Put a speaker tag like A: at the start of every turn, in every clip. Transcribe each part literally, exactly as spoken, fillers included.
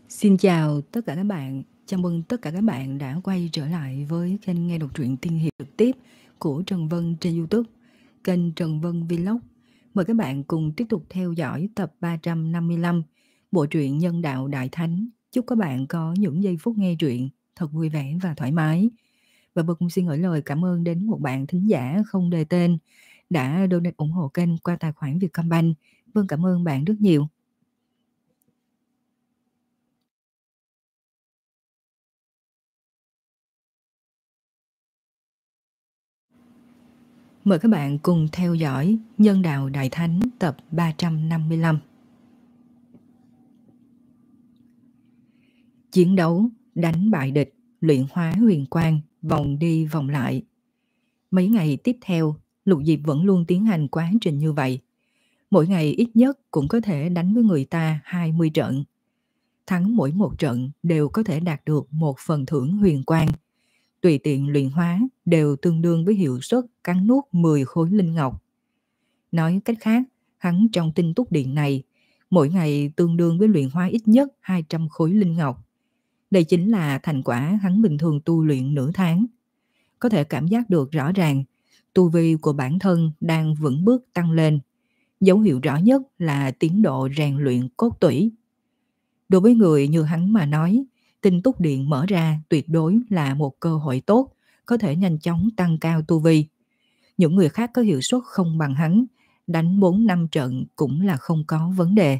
A: Xin chào tất cả các bạn, chào mừng tất cả các bạn đã quay trở lại với kênh nghe đọc truyện tiên hiệp trực tiếp của Trần Vân trên YouTube, kênh Trần Vân Vlog. Mời các bạn cùng tiếp tục theo dõi tập ba trăm năm mươi lăm, bộ truyện Nhân Đạo Đại Thánh. Chúc các bạn có những giây phút nghe truyện thật vui vẻ và thoải mái. Và Vân cũng xin gửi lời cảm ơn đến một bạn thính giả không đề tên đã donate ủng hộ kênh qua tài khoản Vietcombank. Vân cảm ơn bạn rất nhiều. Mời các bạn cùng theo dõi Nhân Đạo Đại Thánh tập ba trăm năm mươi lăm. Chiến đấu, đánh bại địch, luyện hóa huyền quang, vòng đi vòng lại. Mấy ngày tiếp theo, Lục Diệp vẫn luôn tiến hành quá trình như vậy. Mỗi ngày ít nhất cũng có thể đánh với người ta hai mươi trận. Thắng mỗi một trận đều có thể đạt được một phần thưởng huyền quang. Tùy tiện luyện hóa đều tương đương với hiệu suất cắn nuốt mười khối linh ngọc. Nói cách khác, hắn trong tinh túc điện này, mỗi ngày tương đương với luyện hóa ít nhất hai trăm khối linh ngọc. Đây chính là thành quả hắn bình thường tu luyện nửa tháng. Có thể cảm giác được rõ ràng, tu vi của bản thân đang vững bước tăng lên. Dấu hiệu rõ nhất là tiến độ rèn luyện cốt tủy. Đối với người như hắn mà nói, tinh túc điện mở ra tuyệt đối là một cơ hội tốt, có thể nhanh chóng tăng cao tu vi. Những người khác có hiệu suất không bằng hắn, đánh bốn năm trận cũng là không có vấn đề.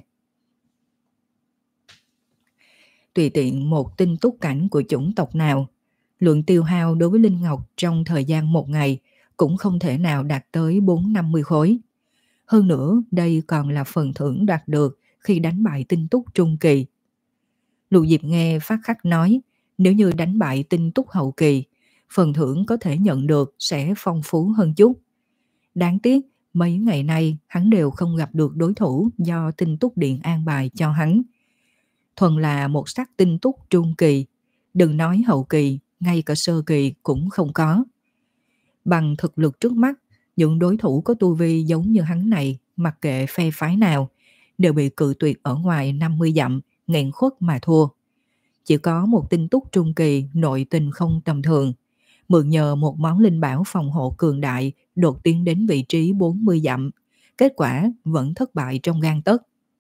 A: Tùy tiện một tinh túc cảnh của chủng tộc nào, lượng tiêu hao đối với linh ngọc trong thời gian một ngày cũng không thể nào đạt tới bốn năm mươi khối. Hơn nữa, đây còn là phần thưởng đạt được khi đánh bại tinh túc trung kỳ. Lục Diệp nghe Phát Khắc nói, nếu như đánh bại tinh túc hậu kỳ, phần thưởng có thể nhận được sẽ phong phú hơn chút. Đáng tiếc, mấy ngày nay hắn đều không gặp được đối thủ do tinh túc điện an bài cho hắn. Thuần là một sắc tinh túc trung kỳ, đừng nói hậu kỳ, ngay cả sơ kỳ cũng không có. Bằng thực lực trước mắt, những đối thủ có tu vi giống như hắn này, mặc kệ phe phái nào, đều bị cự tuyệt ở ngoài năm mươi dặm, nghẹn khuất mà thua. Chỉ có một tinh túc trung kỳ nội tình không tầm thường, mượn nhờ một món linh bảo phòng hộ cường đại đột tiến đến vị trí bốn mươi dặm, kết quả vẫn thất bại trong gang tấc.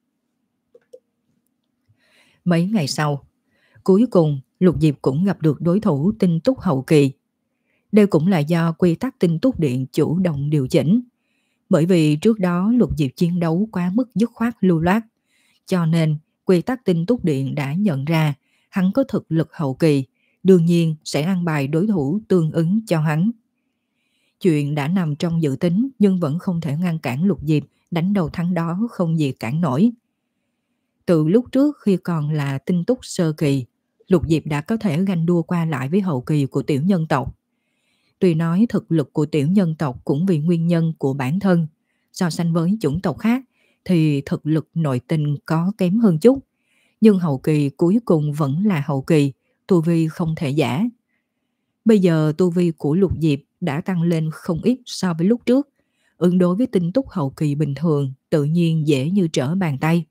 A: Mấy ngày sau, cuối cùng Lục Diệp cũng gặp được đối thủ tinh túc hậu kỳ. Đây cũng là do quy tắc tinh túc điện chủ động điều chỉnh. Bởi vì trước đó Lục Diệp chiến đấu quá mức dứt khoát lưu loát, cho nên quy tắc tinh túc điện đã nhận ra hắn có thực lực hậu kỳ, đương nhiên sẽ an bài đối thủ tương ứng cho hắn. Chuyện đã nằm trong dự tính nhưng vẫn không thể ngăn cản Lục Diệp đánh đầu thắng đó không gì cản nổi. Từ lúc trước khi còn là tinh túc sơ kỳ, Lục Diệp đã có thể ganh đua qua lại với hậu kỳ của tiểu nhân tộc. Tuy nói thực lực của tiểu nhân tộc cũng vì nguyên nhân của bản thân, so sánh với chủng tộc khác thì thực lực nội tình có kém hơn chút, nhưng hậu kỳ cuối cùng vẫn là hậu kỳ, tu vi không thể giả. Bây giờ tu vi của Lục Diệp đã tăng lên không ít so với lúc trước, ứng đối với tinh túc hậu kỳ bình thường tự nhiên dễ như trở bàn tay.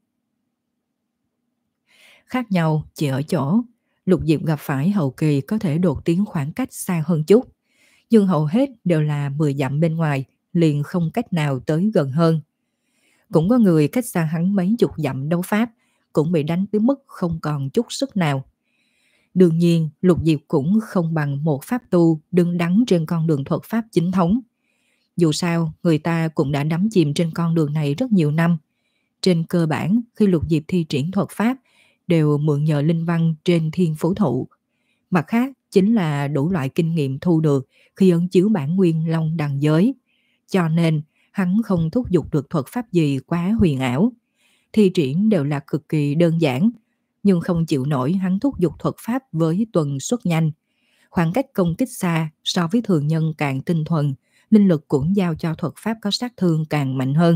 A: Khác nhau chỉ ở chỗ, Lục Diệp gặp phải hậu kỳ có thể đột tiến khoảng cách xa hơn chút, nhưng hầu hết đều là mười dặm bên ngoài, liền không cách nào tới gần hơn. Cũng có người cách xa hắn mấy chục dặm đấu pháp, cũng bị đánh tới mức không còn chút sức nào. Đương nhiên, Lục Diệp cũng không bằng một pháp tu đứng đắn trên con đường thuật pháp chính thống. Dù sao, người ta cũng đã đắm chìm trên con đường này rất nhiều năm. Trên cơ bản, khi Lục Diệp thi triển thuật pháp, đều mượn nhờ linh văn trên thiên phú thụ. Mặt khác, chính là đủ loại kinh nghiệm thu được khi ấn chiếu bản nguyên long đằng giới. Cho nên, hắn không thúc giục được thuật pháp gì quá huyền ảo. Thi triển đều là cực kỳ đơn giản, nhưng không chịu nổi hắn thúc giục thuật pháp với tuần suất nhanh. Khoảng cách công kích xa so với thường nhân càng tinh thuần, linh lực cũng giao cho thuật pháp có sát thương càng mạnh hơn.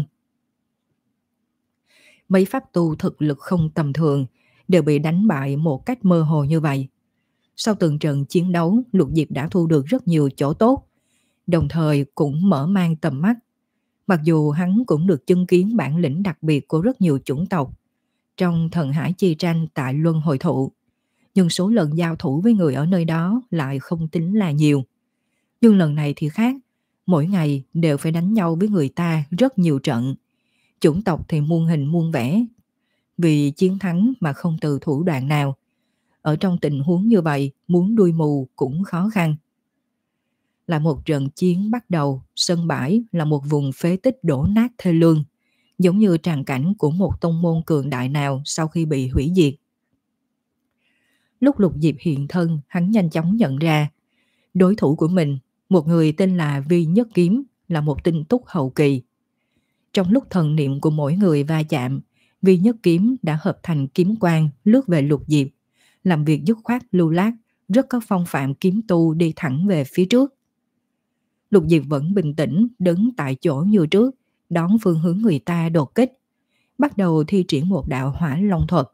A: Mấy pháp tu thực lực không tầm thường đều bị đánh bại một cách mơ hồ như vậy. Sau từng trận chiến đấu, Lục Diệp đã thu được rất nhiều chỗ tốt, đồng thời cũng mở mang tầm mắt. Mặc dù hắn cũng được chứng kiến bản lĩnh đặc biệt của rất nhiều chủng tộc, trong thần hải chi tranh tại Luân Hồi Thụ, nhưng số lần giao thủ với người ở nơi đó lại không tính là nhiều. Nhưng lần này thì khác, mỗi ngày đều phải đánh nhau với người ta rất nhiều trận. Chủng tộc thì muôn hình muôn vẻ, vì chiến thắng mà không từ thủ đoạn nào. Ở trong tình huống như vậy, muốn đuôi mù cũng khó khăn. Là một trận chiến bắt đầu, sân bãi là một vùng phế tích đổ nát thê lương, giống như tràng cảnh của một tông môn cường đại nào sau khi bị hủy diệt. Lúc Lục Diệp hiện thân, hắn nhanh chóng nhận ra đối thủ của mình, một người tên là Vi Nhất Kiếm, là một tinh túc hậu kỳ. Trong lúc thần niệm của mỗi người va chạm, Vi Nhất Kiếm đã hợp thành kiếm quang lướt về Lục Diệp, làm việc dứt khoát lưu loát, rất có phong phạm kiếm tu đi thẳng về phía trước. Lục Diệp vẫn bình tĩnh đứng tại chỗ như trước, đón phương hướng người ta đột kích, bắt đầu thi triển một đạo hỏa long thuật.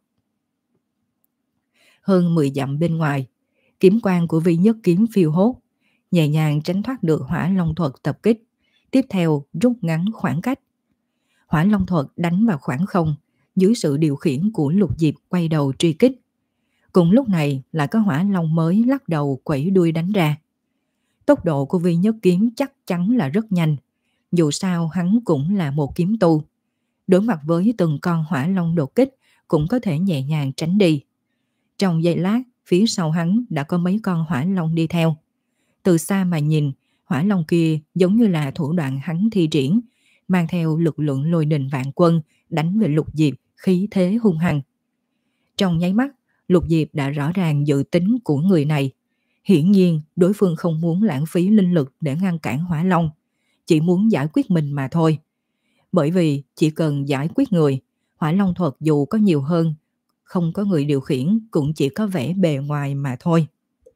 A: Hơn mười dặm bên ngoài, kiếm quang của Vi Nhất Kiếm phiêu hốt, nhẹ nhàng tránh thoát được hỏa long thuật tập kích, tiếp theo rút ngắn khoảng cách. Hỏa long thuật đánh vào khoảng không, dưới sự điều khiển của Lục Diệp quay đầu truy kích. Cùng lúc này lại có hỏa long mới lắc đầu quẩy đuôi đánh ra. Tốc độ của Vi Nhất Kiếm chắc chắn là rất nhanh, dù sao hắn cũng là một kiếm tu. Đối mặt với từng con hỏa long đột kích cũng có thể nhẹ nhàng tránh đi. Trong giây lát, phía sau hắn đã có mấy con hỏa long đi theo. Từ xa mà nhìn, hỏa long kia giống như là thủ đoạn hắn thi triển, mang theo lực lượng lôi đình vạn quân đánh về Lục Diệp, khí thế hung hăng. Trong nháy mắt, Lục Diệp đã rõ ràng dự tính của người này. Hiển nhiên, đối phương không muốn lãng phí linh lực để ngăn cản hỏa long, chỉ muốn giải quyết mình mà thôi. Bởi vì chỉ cần giải quyết người, hỏa long thuật dù có nhiều hơn, không có người điều khiển cũng chỉ có vẻ bề ngoài mà thôi.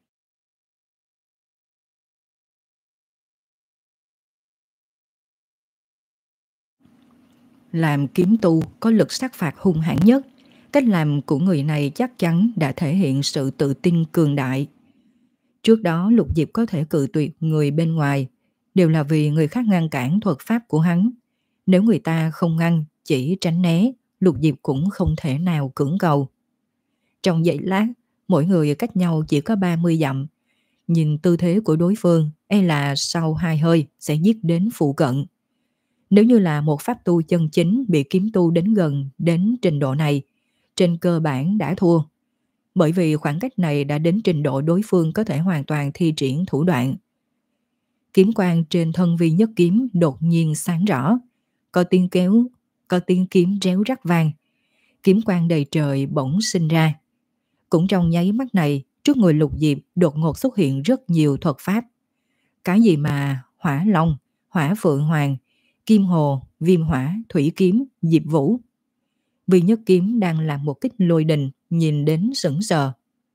A: Làm kiếm tu có lực sát phạt hung hãn nhất, cách làm của người này chắc chắn đã thể hiện sự tự tin cường đại. Trước đó Lục Diệp có thể cự tuyệt người bên ngoài, đều là vì người khác ngăn cản thuật pháp của hắn. Nếu người ta không ngăn, chỉ tránh né, Lục Diệp cũng không thể nào cưỡng cầu. Trong giây lát, mỗi người cách nhau chỉ có ba mươi dặm. Nhìn tư thế của đối phương, e là sau hai hơi sẽ giết đến phụ cận. Nếu như là một pháp tu chân chính bị kiếm tu đến gần đến trình độ này, trên cơ bản đã thua. Bởi vì khoảng cách này đã đến trình độ đối phương có thể hoàn toàn thi triển thủ đoạn. Kiếm quang trên thân Vi Nhất Kiếm đột nhiên sáng rõ, có tiếng kéo, có tiếng kiếm réo rắt vang. Kiếm quang đầy trời bỗng sinh ra. Cũng trong nháy mắt này, trước người Lục Diệp đột ngột xuất hiện rất nhiều thuật pháp. Cái gì mà hỏa long, hỏa phượng hoàng, kim hồ, viêm hỏa, thủy kiếm, diệp vũ. Vi Nhất Kiếm đang làm một kích lôi đình, nhìn đến sững sờ.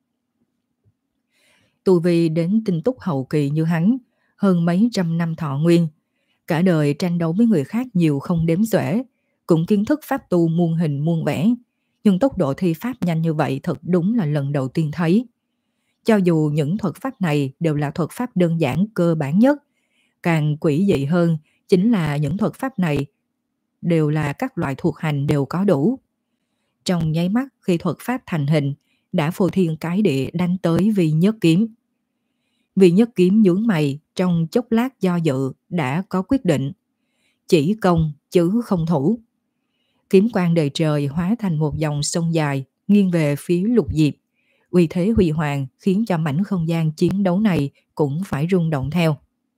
A: Tu vi đến tinh túc hậu kỳ như hắn, hơn mấy trăm năm thọ nguyên, cả đời tranh đấu với người khác nhiều không đếm xuể, cũng kiến thức pháp tu muôn hình muôn vẻ, nhưng tốc độ thi pháp nhanh như vậy thật đúng là lần đầu tiên thấy. Cho dù những thuật pháp này đều là thuật pháp đơn giản cơ bản nhất, càng quỷ dị hơn chính là những thuật pháp này đều là các loại thuộc hành đều có đủ. Trong nháy mắt khi thuật pháp thành hình, đã phô thiên cái địa đánh tới Vi Nhất Kiếm. Vi Nhất Kiếm nhướng mày, trong chốc lát do dự đã có quyết định. Chỉ công chứ không thủ. Kiếm quang đầy trời hóa thành một dòng sông dài, nghiêng về phía Lục Diệp. Uy thế huy hoàng khiến cho mảnh không gian chiến đấu này cũng phải rung động theo.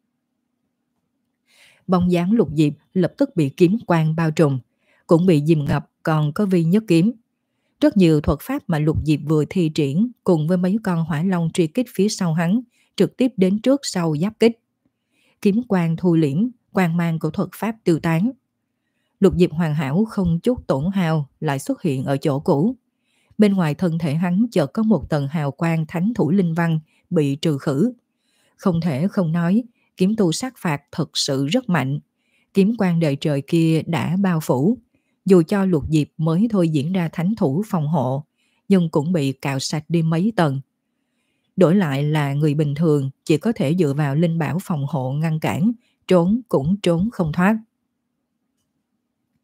A: Bóng dáng Lục Diệp lập tức bị kiếm quang bao trùm, cũng bị dìm ngập, còn có Vi Nhất Kiếm. Rất nhiều thuật pháp mà Lục Diệp vừa thi triển cùng với mấy con hỏa long truy kích phía sau hắn, trực tiếp đến trước sau giáp kích. Kiếm quang thu liễm, quang mang của thuật pháp tiêu tán. Lục Diệp hoàn hảo không chút tổn hao lại xuất hiện ở chỗ cũ. Bên ngoài thân thể hắn chợt có một tầng hào quang thánh thủ linh văn bị trừ khử. Không thể không nói, kiếm tu sát phạt thật sự rất mạnh. Kiếm quang đầy trời kia đã bao phủ. Dù cho Lục Diệp mới thôi diễn ra thánh thủ phòng hộ, nhưng cũng bị cạo sạch đi mấy tầng. Đổi lại là người bình thường chỉ có thể dựa vào linh bảo phòng hộ ngăn cản, trốn cũng trốn không thoát.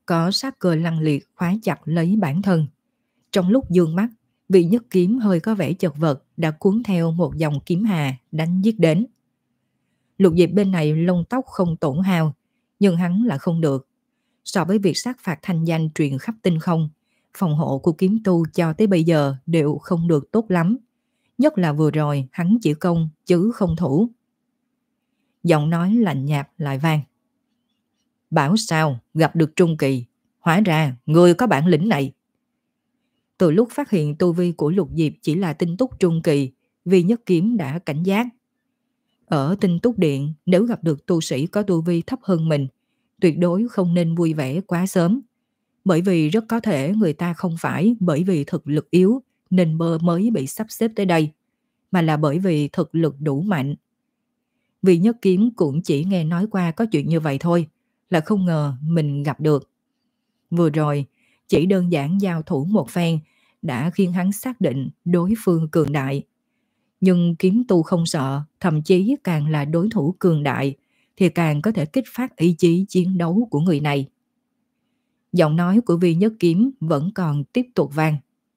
A: có sát cơ lăng liệt khóa chặt lấy bản thân. Trong lúc dương mắt, vị nhất kiếm hơi có vẻ chật vật đã cuốn theo một dòng kiếm hà đánh giết đến. Lục Diệp bên này lông tóc không tổn hao, nhưng hắn là không được. So với việc sát phạt thanh danh truyền khắp tinh không, phòng hộ của kiếm tu cho tới bây giờ đều không được tốt lắm. Nhất là vừa rồi hắn chỉ công chứ không thủ. Giọng nói lạnh nhạt lại vang. Bảo sao gặp được trung kỳ, hóa ra người có bản lĩnh này. Từ lúc phát hiện tu vi của Lục Diệp chỉ là tinh túc trung kỳ, Vi Nhất Kiếm đã cảnh giác. Ở tinh túc điện, nếu gặp được tu sĩ có tu vi thấp hơn mình, tuyệt đối không nên vui vẻ quá sớm. Bởi vì rất có thể người ta không phải bởi vì thực lực yếu nên mơ mới bị sắp xếp tới đây, mà là bởi vì thực lực đủ mạnh. Vi Nhất Kiếm cũng chỉ nghe nói qua có chuyện như vậy thôi, là không ngờ mình gặp được. Vừa rồi, chỉ đơn giản giao thủ một phen đã khiến hắn xác định đối phương cường đại. Nhưng kiếm tu không sợ, thậm chí càng là đối thủ cường đại, thì càng có thể kích phát ý chí chiến đấu của người này. Giọng nói của Vi Nhất Kiếm vẫn còn tiếp tục vang.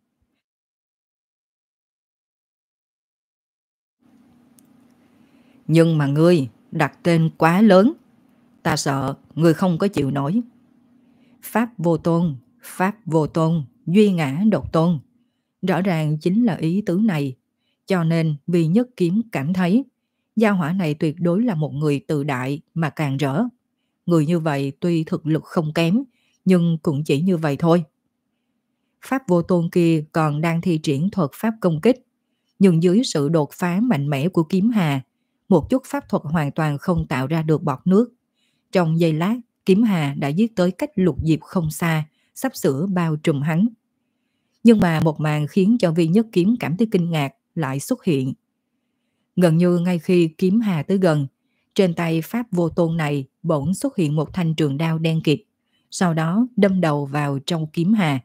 A: Nhưng mà ngươi đặt tên quá lớn, ta sợ ngươi không có chịu nổi. Pháp vô tôn, pháp vô tôn, duy ngã độc tôn. Rõ ràng chính là ý tứ này. Cho nên Vi Nhất Kiếm cảm thấy gia hỏa này tuyệt đối là một người tự đại mà càng rỡ. Người như vậy tuy thực lực không kém, nhưng cũng chỉ như vậy thôi. Pháp vô tôn kia còn đang thi triển thuật pháp công kích, nhưng dưới sự đột phá mạnh mẽ của kiếm hà, một chút pháp thuật hoàn toàn không tạo ra được bọt nước. Trong giây lát, kiếm hà đã giết tới cách Lục Diệp không xa, sắp sửa bao trùm hắn. Nhưng mà một màn khiến cho Vi Nhất Kiếm cảm thấy kinh ngạc lại xuất hiện. Gần như ngay khi kiếm hà tới gần, trên tay Pháp vô tôn này bỗng xuất hiện một thanh trường đao đen kịt, sau đó đâm đầu vào trong kiếm hà.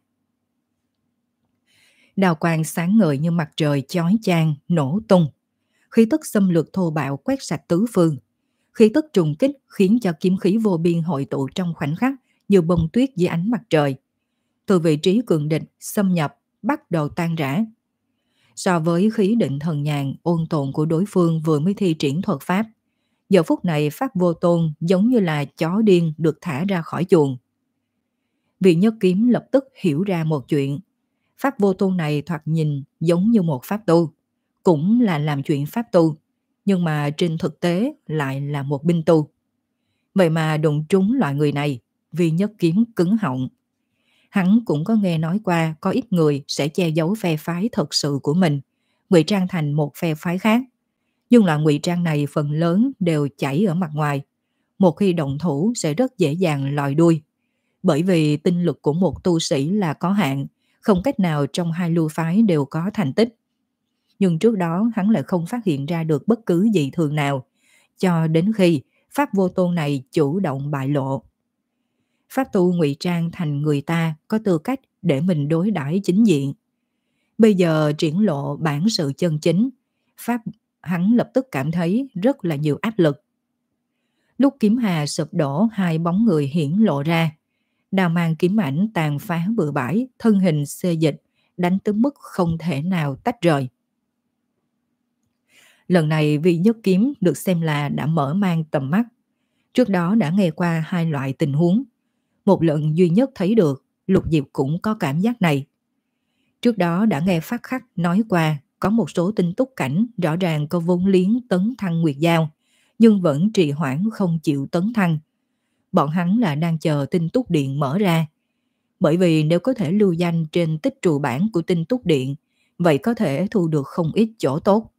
A: Đao quang sáng ngời như mặt trời chói chang nổ tung. Khí tức xâm lược thô bạo quét sạch tứ phương. Khí tức trùng kích khiến cho kiếm khí vô biên hội tụ trong khoảnh khắc như bông tuyết dưới ánh mặt trời. Từ vị trí cường địch xâm nhập bắt đầu tan rã. So với khí định thần nhàn ôn tồn của đối phương vừa mới thi triển thuật pháp, giờ phút này Pháp vô tôn giống như là chó điên được thả ra khỏi chuồng. Vi Nhất Kiếm lập tức hiểu ra một chuyện. Pháp vô tôn này thoạt nhìn giống như một pháp tu, cũng là làm chuyện pháp tu, nhưng mà trên thực tế lại là một binh tu. Vậy mà đụng trúng loại người này, Vi Nhất Kiếm cứng họng. Hắn cũng có nghe nói qua có ít người sẽ che giấu phe phái thật sự của mình, ngụy trang thành một phe phái khác. Nhưng loại ngụy trang này phần lớn đều chảy ở mặt ngoài. Một khi động thủ sẽ rất dễ dàng lòi đuôi. Bởi vì tinh lực của một tu sĩ là có hạn, không cách nào trong hai lưu phái đều có thành tích. Nhưng trước đó hắn lại không phát hiện ra được bất cứ dị thường nào, cho đến khi Pháp vô tôn này chủ động bại lộ. Pháp tu ngụy trang thành người ta có tư cách để mình đối đãi chính diện. Bây giờ triển lộ bản sự chân chính, Pháp hắn lập tức cảm thấy rất là nhiều áp lực. Lúc kiếm hà sụp đổ, hai bóng người hiển lộ ra. Đao mang kiếm ảnh tàn phá bừa bãi, thân hình xê dịch, đánh tới mức không thể nào tách rời. Lần này Vi Nhất Kiếm được xem là đã mở mang tầm mắt. Trước đó đã nghe qua hai loại tình huống. Một lần duy nhất thấy được, Lục Diệp cũng có cảm giác này. Trước đó đã nghe Phát Khắc nói qua, có một số tinh túc cảnh rõ ràng có vốn liếng tấn thăng Nguyệt Giao, nhưng vẫn trì hoãn không chịu tấn thăng. Bọn hắn là đang chờ tinh túc điện mở ra. Bởi vì nếu có thể lưu danh trên tích trù bản của tinh túc điện, vậy có thể thu được không ít chỗ tốt.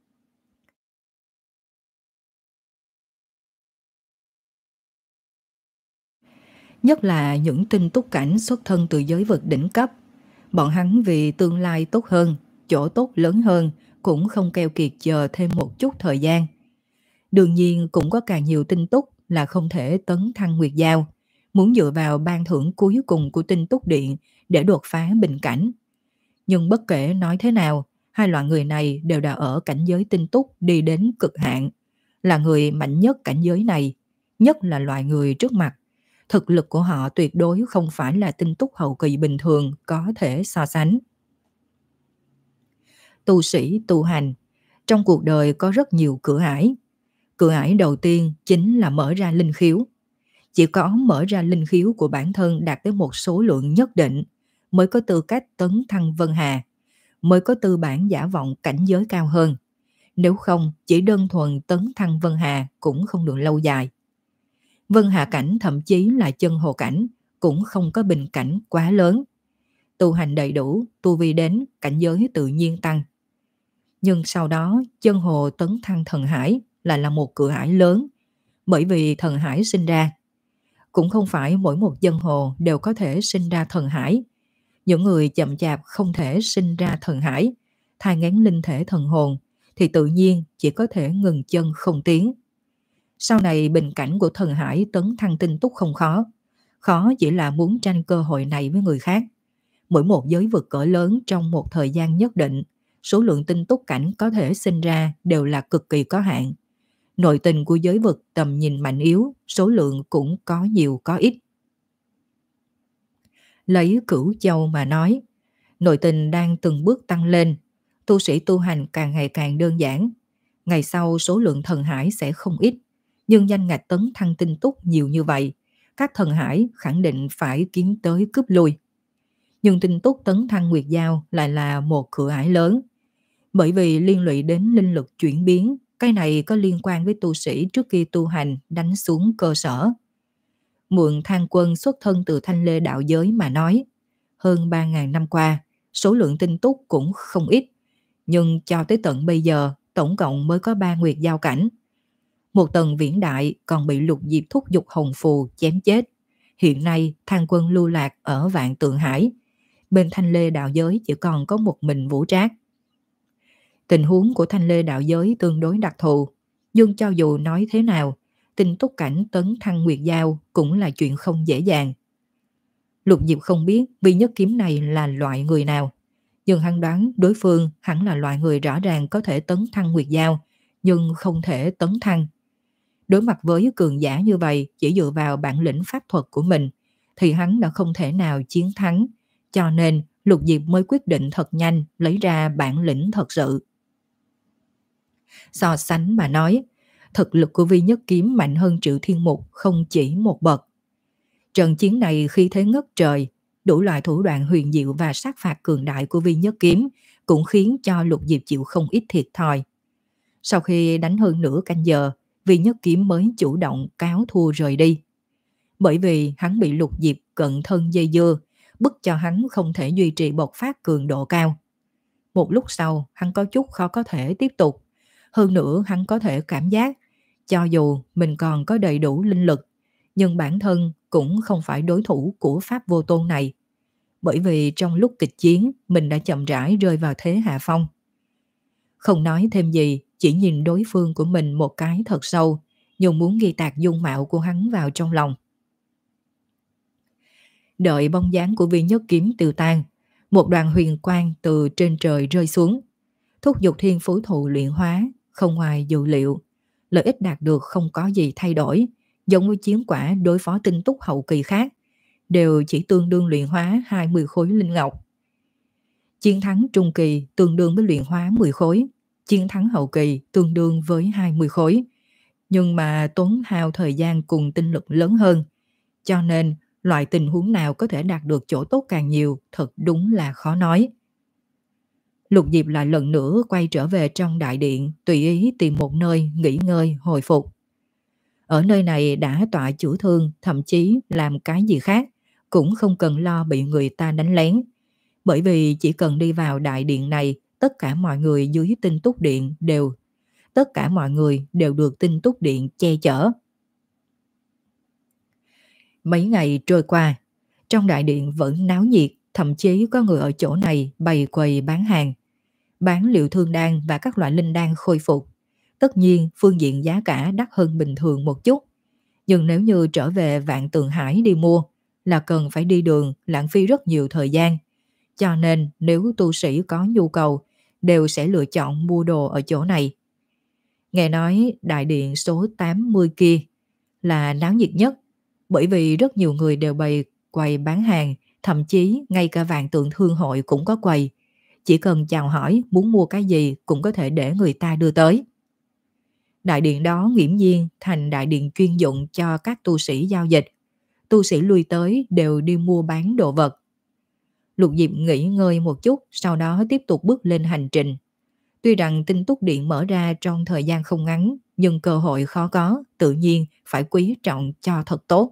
A: Nhất là những tinh túc cảnh xuất thân từ giới vực đỉnh cấp. Bọn hắn vì tương lai tốt hơn, chỗ tốt lớn hơn, cũng không keo kiệt chờ thêm một chút thời gian. Đương nhiên cũng có càng nhiều tinh túc là không thể tấn thăng Nguyệt Giao, muốn dựa vào ban thưởng cuối cùng của tinh túc điện để đột phá bình cảnh. Nhưng bất kể nói thế nào, hai loại người này đều đã ở cảnh giới tinh túc đi đến cực hạn, là người mạnh nhất cảnh giới này, nhất là loại người trước mặt. Thực lực của họ tuyệt đối không phải là tinh túc hậu kỳ bình thường có thể so sánh. Tu sĩ tu hành, trong cuộc đời có rất nhiều cửa ải. Cửa ải đầu tiên chính là mở ra linh khiếu. Chỉ có mở ra linh khiếu của bản thân đạt tới một số lượng nhất định mới có tư cách tấn thăng vân hà, mới có tư bản giả vọng cảnh giới cao hơn. Nếu không, chỉ đơn thuần tấn thăng vân hà cũng không được lâu dài. Vân hà cảnh thậm chí là chân hồ cảnh cũng không có bình cảnh quá lớn. Tu hành đầy đủ, tu vi đến, cảnh giới tự nhiên tăng. Nhưng sau đó, chân hồ tấn thăng thần hải lại là một cửa ải lớn, bởi vì thần hải sinh ra. Cũng không phải mỗi một dân hồ đều có thể sinh ra thần hải. Những người chậm chạp không thể sinh ra thần hải, thai ngén linh thể thần hồn, thì tự nhiên chỉ có thể ngừng chân không tiến. Sau này bình cảnh của thần hải tấn thăng tinh túc không khó. Khó chỉ là muốn tranh cơ hội này với người khác. Mỗi một giới vực cỡ lớn trong một thời gian nhất định, số lượng tinh túc cảnh có thể sinh ra đều là cực kỳ có hạn. Nội tình của giới vực tầm nhìn mạnh yếu, số lượng cũng có nhiều có ít. Lấy Cửu Châu mà nói, nội tình đang từng bước tăng lên, tu sĩ tu hành càng ngày càng đơn giản. Ngày sau số lượng thần hải sẽ không ít, nhưng danh ngạch tấn thăng tinh túc nhiều như vậy, các thần hải khẳng định phải kiếm tới cướp lui. Nhưng tinh túc tấn thăng nguyệt giao lại là một cửa ải lớn, bởi vì liên lụy đến linh lực chuyển biến. Cái này có liên quan với tu sĩ trước khi tu hành đánh xuống cơ sở. Mượn Thang Quân xuất thân từ Thanh Lê đạo giới mà nói, hơn ba ngàn năm qua, số lượng tinh túc cũng không ít, nhưng cho tới tận bây giờ, tổng cộng mới có ba nguyệt giao cảnh. Một tầng viễn đại còn bị Lục Diệp thúc giục hồng phù chém chết. Hiện nay Thang Quân lưu lạc ở Vạn Tượng Hải, bên Thanh Lê đạo giới chỉ còn có một mình Vũ Trác. Tình huống của Thanh Lê đạo giới tương đối đặc thù, nhưng cho dù nói thế nào, tinh túc cảnh tấn thăng nguyệt giao cũng là chuyện không dễ dàng. Lục Diệp không biết Vi Nhất Kiếm này là loại người nào, nhưng hắn đoán đối phương hẳn là loại người rõ ràng có thể tấn thăng nguyệt giao, nhưng không thể tấn thăng. Đối mặt với cường giả như vậy, chỉ dựa vào bản lĩnh pháp thuật của mình, thì hắn đã không thể nào chiến thắng, cho nên Lục Diệp mới quyết định thật nhanh lấy ra bản lĩnh thật sự. So sánh mà nói, thực lực của Vi Nhất Kiếm mạnh hơn Triệu Thiên Mục không chỉ một bậc. Trận chiến này khí thế ngất trời, đủ loại thủ đoạn huyền diệu và sát phạt cường đại của Vi Nhất Kiếm cũng khiến cho Lục Diệp chịu không ít thiệt thòi. Sau khi đánh hơn nửa canh giờ, Vi Nhất Kiếm mới chủ động cáo thua rời đi. Bởi vì hắn bị Lục Diệp cận thân dây dưa, bức cho hắn không thể duy trì bộc phát cường độ cao. Một lúc sau, hắn có chút khó có thể tiếp tục. Hơn nữa hắn có thể cảm giác, cho dù mình còn có đầy đủ linh lực, nhưng bản thân cũng không phải đối thủ của Pháp Vô Tôn này. Bởi vì trong lúc kịch chiến, mình đã chậm rãi rơi vào thế hạ phong. Không nói thêm gì, chỉ nhìn đối phương của mình một cái thật sâu, nhưng muốn ghi tạc dung mạo của hắn vào trong lòng. Đợi bóng dáng của Vi Nhất Kiếm tiêu tan, một đoàn huyền quang từ trên trời rơi xuống, thúc giục thiên phú thụ luyện hóa. Không ngoài dự liệu, lợi ích đạt được không có gì thay đổi, giống với chiến quả đối phó tinh túc hậu kỳ khác, đều chỉ tương đương luyện hóa hai mươi khối linh ngọc. Chiến thắng trung kỳ tương đương với luyện hóa mười khối, chiến thắng hậu kỳ tương đương với hai mươi khối, nhưng mà tốn hao thời gian cùng tinh lực lớn hơn, cho nên loại tình huống nào có thể đạt được chỗ tốt càng nhiều thật đúng là khó nói. Lục Diệp lại lần nữa quay trở về trong đại điện, tùy ý tìm một nơi nghỉ ngơi hồi phục. Ở nơi này đã tọa chữa thương, thậm chí làm cái gì khác cũng không cần lo bị người ta đánh lén, bởi vì chỉ cần đi vào đại điện này, tất cả mọi người dưới tinh túc điện đều tất cả mọi người đều được tinh túc điện che chở. Mấy ngày trôi qua, trong đại điện vẫn náo nhiệt, thậm chí có người ở chỗ này bày quầy bán hàng, bán liệu thương đan và các loại linh đan khôi phục. Tất nhiên phương diện giá cả đắt hơn bình thường một chút, nhưng nếu như trở về Vạn Tượng Hải đi mua là cần phải đi đường, lãng phí rất nhiều thời gian, cho nên nếu tu sĩ có nhu cầu đều sẽ lựa chọn mua đồ ở chỗ này. Nghe nói đại điện số tám mươi kia là náo nhiệt nhất, Bởi vì rất nhiều người đều bày quầy bán hàng, thậm chí ngay cả vạn tượng thương hội cũng có quầy. Chỉ cần chào hỏi muốn mua cái gì cũng có thể để người ta đưa tới. Đại điện đó nghiễm nhiên thành đại điện chuyên dụng cho các tu sĩ giao dịch. Tu sĩ lui tới đều đi mua bán đồ vật. Lục Diệp nghỉ ngơi một chút, sau đó tiếp tục bước lên hành trình. Tuy rằng Tinh Túc Điện mở ra trong thời gian không ngắn, nhưng cơ hội khó có, tự nhiên phải quý trọng cho thật tốt.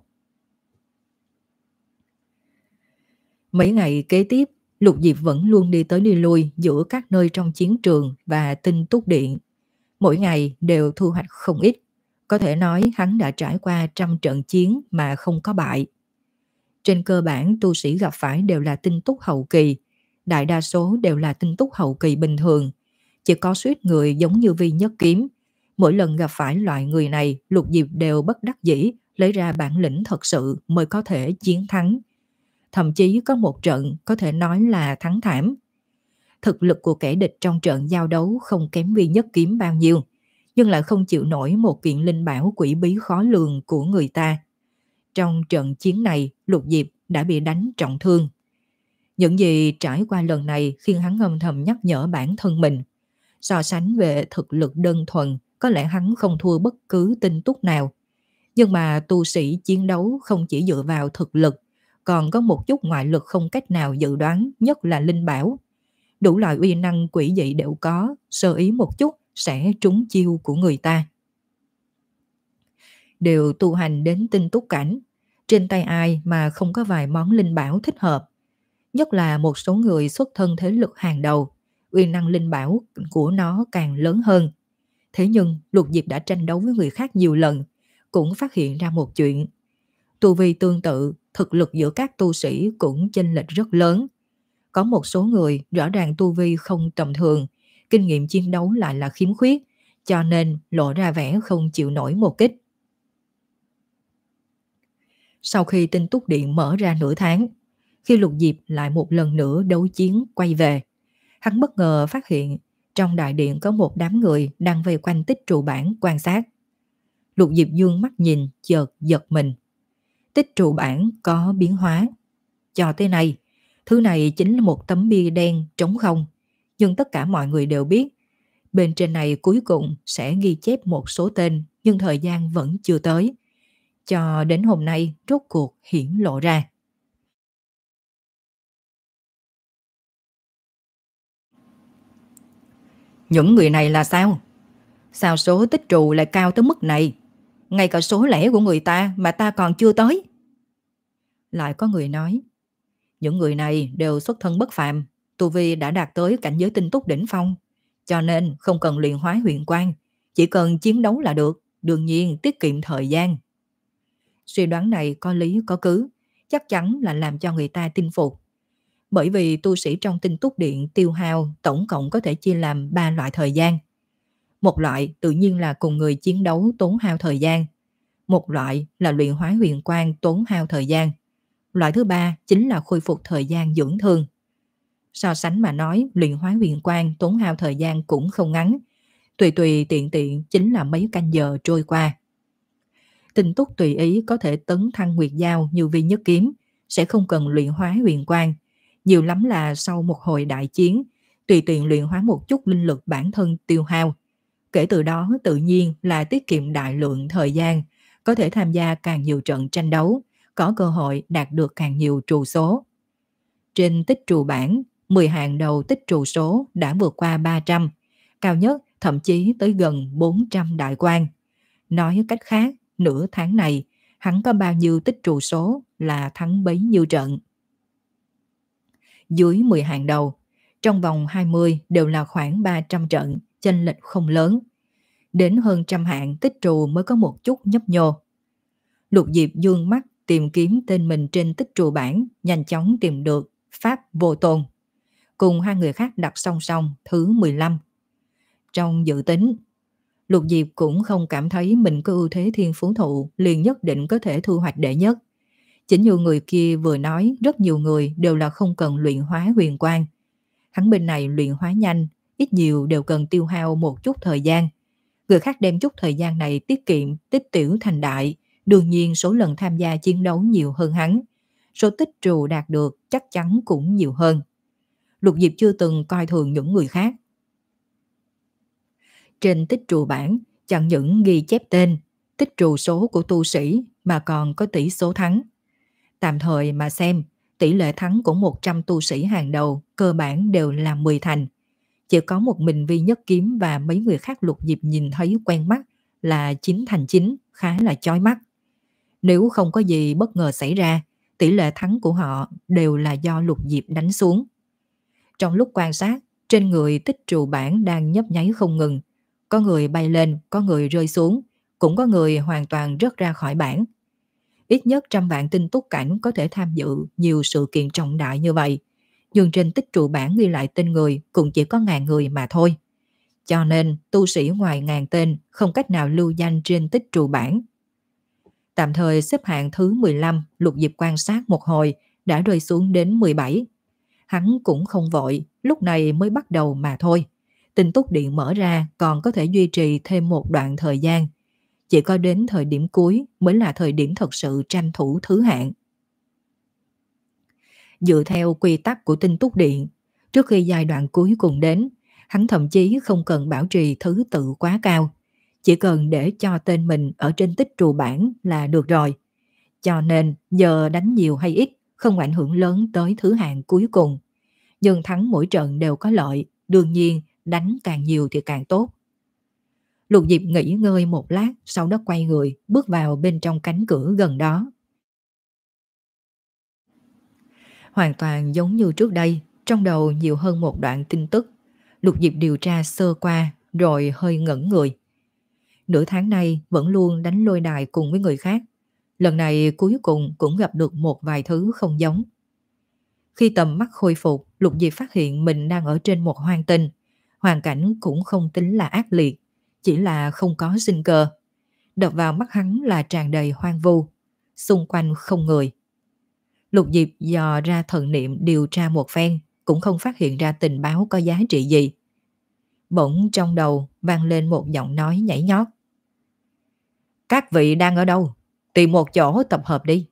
A: Mấy ngày kế tiếp, Lục Diệp vẫn luôn đi tới đi lui giữa các nơi trong chiến trường và Tinh Túc Điện. Mỗi ngày đều thu hoạch không ít. Có thể nói hắn đã trải qua trăm trận chiến mà không có bại. Trên cơ bản tu sĩ gặp phải đều là tinh túc hậu kỳ, đại đa số đều là tinh túc hậu kỳ bình thường. Chỉ có suýt người giống như Vi Nhất Kiếm. Mỗi lần gặp phải loại người này, Lục Diệp đều bất đắc dĩ lấy ra bản lĩnh thật sự mới có thể chiến thắng. Thậm chí có một trận có thể nói là thắng thảm. Thực lực của kẻ địch trong trận giao đấu không kém Vi Nhất Kiếm bao nhiêu, nhưng lại không chịu nổi một kiện linh bảo quỷ bí khó lường của người ta. Trong trận chiến này, Lục Diệp đã bị đánh trọng thương. Những gì trải qua lần này khiến hắn âm thầm nhắc nhở bản thân mình. So sánh về thực lực đơn thuần, có lẽ hắn không thua bất cứ tinh túc nào. Nhưng mà tu sĩ chiến đấu không chỉ dựa vào thực lực, còn có một chút ngoại lực không cách nào dự đoán, nhất là linh bảo. Đủ loại uy năng quỷ dị đều có, sơ ý một chút sẽ trúng chiêu của người ta. Đều tu hành đến tinh túc cảnh, trên tay ai mà không có vài món linh bảo thích hợp. Nhất là một số người xuất thân thế lực hàng đầu, uy năng linh bảo của nó càng lớn hơn. Thế nhưng Lục Diệp đã tranh đấu với người khác nhiều lần, cũng phát hiện ra một chuyện. Tu vi tương tự, thực lực giữa các tu sĩ cũng chênh lệch rất lớn. Có một số người rõ ràng tu vi không tầm thường, kinh nghiệm chiến đấu lại là khiếm khuyết, cho nên lộ ra vẻ không chịu nổi một kích. Sau khi Tinh Túc Điện mở ra nửa tháng, khi Lục Diệp lại một lần nữa đấu chiến quay về, hắn bất ngờ phát hiện trong đại điện có một đám người đang vây quanh tích trụ bản quan sát. Lục Diệp dương mắt nhìn, chợt giật mình. Tích trụ bản có biến hóa. Cho tới nay, thứ này chính là một tấm bia đen trống không, nhưng tất cả mọi người đều biết bên trên này cuối cùng sẽ ghi chép một số tên, nhưng thời gian vẫn chưa tới. Cho đến hôm nay rốt cuộc hiển lộ ra. Những người này là sao? Sao số tích trù lại cao tới mức này? Ngay cả số lẻ của người ta mà ta còn chưa tới. Lại có người nói, những người này đều xuất thân bất phàm, tu vi đã đạt tới cảnh giới tinh túc đỉnh phong, cho nên không cần luyện hóa huyền quang, chỉ cần chiến đấu là được, đương nhiên tiết kiệm thời gian. Suy đoán này có lý có cứ, chắc chắn là làm cho người ta tin phục. Bởi vì tu sĩ trong Tinh Túc Điện tiêu hao tổng cộng có thể chia làm ba loại thời gian. Một loại tự nhiên là cùng người chiến đấu tốn hao thời gian. Một loại là luyện hóa huyền quang tốn hao thời gian. Loại thứ ba chính là khôi phục thời gian dưỡng thương. So sánh mà nói, luyện hóa huyền quang tốn hao thời gian cũng không ngắn. Tùy tùy tiện tiện chính là mấy canh giờ trôi qua. Tinh Túc tùy ý có thể tấn thăng nguyệt giao như Vi Nhất Kiếm, sẽ không cần luyện hóa huyền quang. Nhiều lắm là sau một hồi đại chiến, tùy tiện luyện hóa một chút linh lực bản thân tiêu hao. Kể từ đó tự nhiên là tiết kiệm đại lượng thời gian, có thể tham gia càng nhiều trận tranh đấu, có cơ hội đạt được càng nhiều trù số. Trên tích trù bảng, mười hàng đầu tích trù số đã vượt qua ba trăm, cao nhất thậm chí tới gần bốn trăm đại quan. Nói cách khác, nửa tháng này, hắn có bao nhiêu tích trù số là thắng bấy nhiêu trận. Dưới mười hàng đầu, trong vòng hai mươi đều là khoảng ba trăm trận, chênh lệch không lớn. Đến hơn trăm hạng tích trù mới có một chút nhấp nhô. Lục Diệp dương mắt tìm kiếm tên mình trên tích trù bảng, nhanh chóng tìm được Pháp Vô Tôn. Cùng hai người khác đặt song song thứ mười lăm. Trong dự tính, Lục Diệp cũng không cảm thấy mình có ưu thế thiên phú thụ liền nhất định có thể thu hoạch đệ nhất. Chính như người kia vừa nói, rất nhiều người đều là không cần luyện hóa huyền quang. Hắn bên này luyện hóa nhanh, ít nhiều đều cần tiêu hao một chút thời gian. Người khác đem chút thời gian này tiết kiệm, tích tiểu thành đại, Đương nhiên số lần tham gia chiến đấu nhiều hơn hắn, số tích trù đạt được chắc chắn cũng nhiều hơn. Lục Diệp chưa từng coi thường những người khác. Trên tích trù bảng chẳng những ghi chép tên, tích trù số của tu sĩ mà còn có tỷ số thắng. Tạm thời mà xem, tỷ lệ thắng của một trăm tu sĩ hàng đầu cơ bản đều là mười thành. Chỉ có một mình Vi Nhất Kiếm và mấy người khác Lục Diệp nhìn thấy quen mắt là chín thành chín, khá là chói mắt. Nếu không có gì bất ngờ xảy ra, tỷ lệ thắng của họ đều là do Lục Diệp đánh xuống. Trong lúc quan sát, trên người tích trù bảng đang nhấp nháy không ngừng. Có người bay lên, có người rơi xuống, cũng có người hoàn toàn rớt ra khỏi bảng. Ít nhất trăm vạn tinh túc cảnh có thể tham dự nhiều sự kiện trọng đại như vậy. Nhưng trên tích trụ bảng ghi lại tên người cũng chỉ có ngàn người mà thôi. Cho nên tu sĩ ngoài ngàn tên không cách nào lưu danh trên tích trụ bảng. Tạm thời xếp hạng thứ mười lăm, Lục Diệp quan sát một hồi đã rơi xuống đến mười bảy. Hắn cũng không vội, lúc này mới bắt đầu mà thôi. Tinh túc điện mở ra còn có thể duy trì thêm một đoạn thời gian. Chỉ có đến thời điểm cuối mới là thời điểm thật sự tranh thủ thứ hạng. Dựa theo quy tắc của tinh túc điện, trước khi giai đoạn cuối cùng đến, hắn thậm chí không cần bảo trì thứ tự quá cao. Chỉ cần để cho tên mình ở trên tích trù bảng là được rồi. Cho nên giờ đánh nhiều hay ít không ảnh hưởng lớn tới thứ hạng cuối cùng. Nhưng thắng mỗi trận đều có lợi, đương nhiên đánh càng nhiều thì càng tốt. Lục Diệp nghỉ ngơi một lát, sau đó quay người, bước vào bên trong cánh cửa gần đó. Hoàn toàn giống như trước đây, trong đầu nhiều hơn một đoạn tin tức. Lục Diệp điều tra sơ qua, rồi hơi ngẩn người. Nửa tháng nay vẫn luôn đánh lôi đài cùng với người khác. Lần này cuối cùng cũng gặp được một vài thứ không giống. Khi tầm mắt khôi phục, Lục Diệp phát hiện mình đang ở trên một hoang tinh. Hoàn cảnh cũng không tính là ác liệt, chỉ là không có sinh cơ. Đập vào mắt hắn là tràn đầy hoang vu, xung quanh không người. Lục Diệp dò ra thần niệm điều tra một phen, cũng không phát hiện ra tình báo có giá trị gì. Bỗng trong đầu vang lên một giọng nói nhảy nhót. Các vị đang ở đâu? Tìm một chỗ tập hợp đi.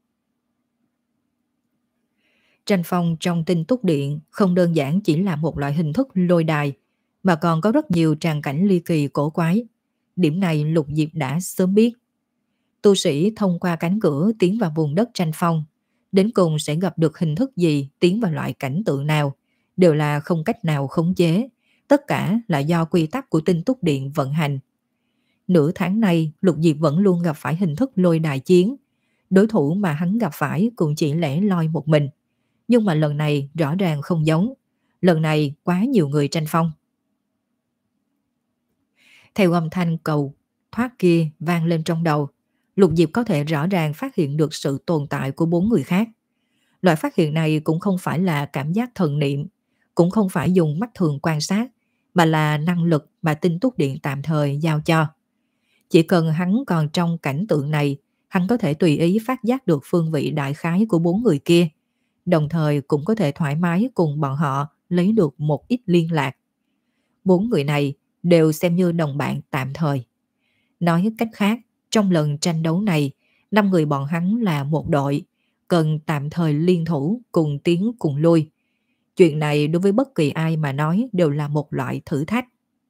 A: Tranh phong trong tinh túc điện không đơn giản chỉ là một loại hình thức lôi đài, mà còn có rất nhiều tràng cảnh ly kỳ cổ quái. Điểm này Lục Diệp đã sớm biết. Tu sĩ thông qua cánh cửa tiến vào vùng đất tranh phong, đến cùng sẽ gặp được hình thức gì, tiến vào loại cảnh tượng nào, đều là không cách nào khống chế. Tất cả là do quy tắc của tinh túc điện vận hành. Nửa tháng nay, Lục Diệp vẫn luôn gặp phải hình thức lôi đài chiến. Đối thủ mà hắn gặp phải cũng chỉ lẻ loi một mình. Nhưng mà lần này rõ ràng không giống. Lần này quá nhiều người tranh phong. Theo âm thanh cầu thoát kia vang lên trong đầu, Lục Diệp có thể rõ ràng phát hiện được sự tồn tại của bốn người khác. Loại phát hiện này cũng không phải là cảm giác thần niệm, cũng không phải dùng mắt thường quan sát, mà là năng lực mà tinh túc điện tạm thời giao cho. Chỉ cần hắn còn trong cảnh tượng này, hắn có thể tùy ý phát giác được phương vị đại khái của bốn người kia, đồng thời cũng có thể thoải mái cùng bọn họ lấy được một ít liên lạc. Bốn người này đều xem như đồng bạn tạm thời. Nói cách khác, trong lần tranh đấu này, năm người bọn hắn là một đội, cần tạm thời liên thủ cùng tiến cùng lui. Chuyện này đối với bất kỳ ai mà nói đều là một loại thử thách.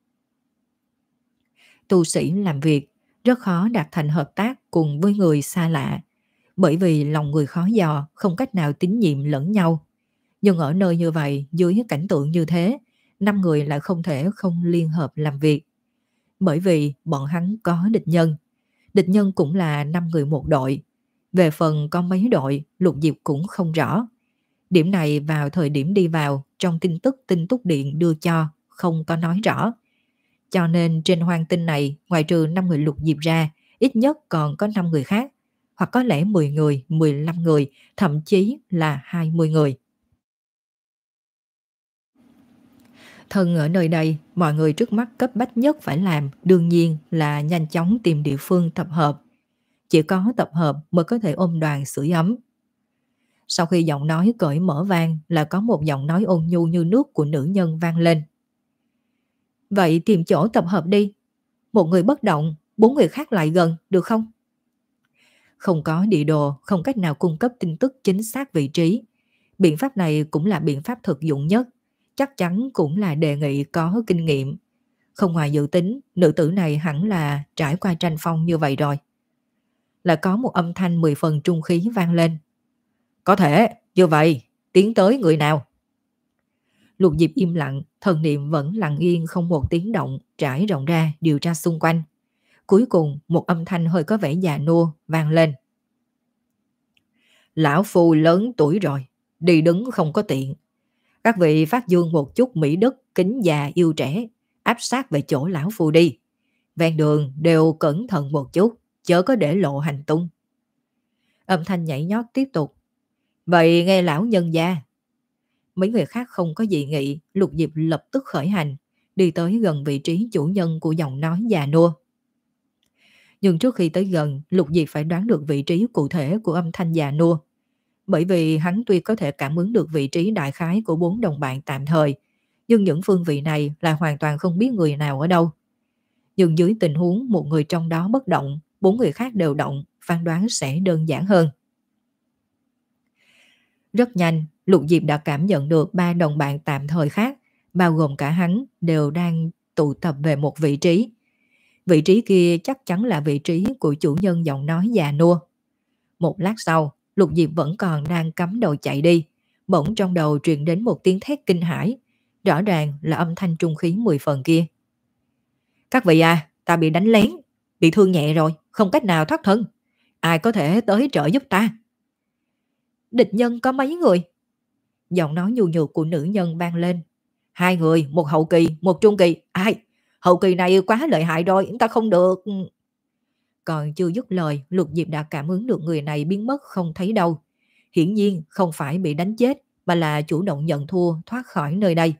A: Tu sĩ làm việc rất khó đạt thành hợp tác cùng với người xa lạ, bởi vì lòng người khó dò, không cách nào tín nhiệm lẫn nhau. Nhưng ở nơi như vậy, dưới cảnh tượng như thế, năm người lại không thể không liên hợp làm việc. Bởi vì bọn hắn có địch nhân. Địch nhân cũng là năm người một đội. Về phần có mấy đội, Lục Diệp cũng không rõ. Điểm này vào thời điểm đi vào, trong tin tức tinh túc điện đưa cho, không có nói rõ. Cho nên trên hoang tinh này, ngoài trừ năm người Lục Diệp ra, ít nhất còn có năm người khác. Hoặc có lẽ mười người, mười lăm người, thậm chí là hai mươi người. Thân ở nơi đây, mọi người trước mắt cấp bách nhất phải làm đương nhiên là nhanh chóng tìm địa phương tập hợp. Chỉ có tập hợp mới có thể ôm đoàn sưởi ấm. Sau khi giọng nói cởi mở vang là có một giọng nói ôn nhu như nước của nữ nhân vang lên. Vậy tìm chỗ tập hợp đi. Một người bất động, bốn người khác lại gần, được không? Không có địa đồ, không cách nào cung cấp tin tức chính xác vị trí. Biện pháp này cũng là biện pháp thực dụng nhất, chắc chắn cũng là đề nghị có kinh nghiệm. Không ngoài dự tính, nữ tử này hẳn là trải qua tranh phong như vậy rồi. Lại có một âm thanh mười phần trung khí vang lên. Có thể, như vậy, tiến tới người nào? Lục Diệp im lặng, thần niệm vẫn lặng yên không một tiếng động, trải rộng ra điều tra xung quanh. Cuối cùng, một âm thanh hơi có vẻ già nua vang lên. Lão phu lớn tuổi rồi, đi đứng không có tiện. Các vị phát dương một chút mỹ đức, kính già yêu trẻ, áp sát về chỗ lão phu đi. Ven đường đều cẩn thận một chút, chớ có để lộ hành tung. Âm thanh nhảy nhót tiếp tục. Vậy nghe lão nhân gia. Mấy người khác không có dị nghị, Lục Diệp lập tức khởi hành, đi tới gần vị trí chủ nhân của giọng nói già nua. Nhưng trước khi tới gần, Lục Diệp phải đoán được vị trí cụ thể của âm thanh già nua. Bởi vì hắn tuy có thể cảm ứng được vị trí đại khái của bốn đồng bạn tạm thời, nhưng những phương vị này là hoàn toàn không biết người nào ở đâu. Nhưng dưới tình huống một người trong đó bất động, bốn người khác đều động, phán đoán sẽ đơn giản hơn. Rất nhanh, Lục Diệp đã cảm nhận được ba đồng bạn tạm thời khác, bao gồm cả hắn, đều đang tụ tập về một vị trí. Vị trí kia chắc chắn là vị trí của chủ nhân giọng nói già nua. Một lát sau, Lục Diệp vẫn còn đang cắm đầu chạy đi, bỗng trong đầu truyền đến một tiếng thét kinh hãi, rõ ràng là âm thanh trung khí mười phần kia. Các vị à, ta bị đánh lén, bị thương nhẹ rồi, không cách nào thoát thân. Ai có thể tới trợ giúp ta? Địch nhân có mấy người? Giọng nói nhu nhược của nữ nhân vang lên. Hai người, một hậu kỳ, một trung kỳ. Ai? Hậu kỳ này quá lợi hại rồi, ta không được. Còn chưa dứt lời, Lục Diệp đã cảm ứng được người này biến mất không thấy đâu. Hiển nhiên không phải bị đánh chết, mà là chủ động nhận thua thoát khỏi nơi đây.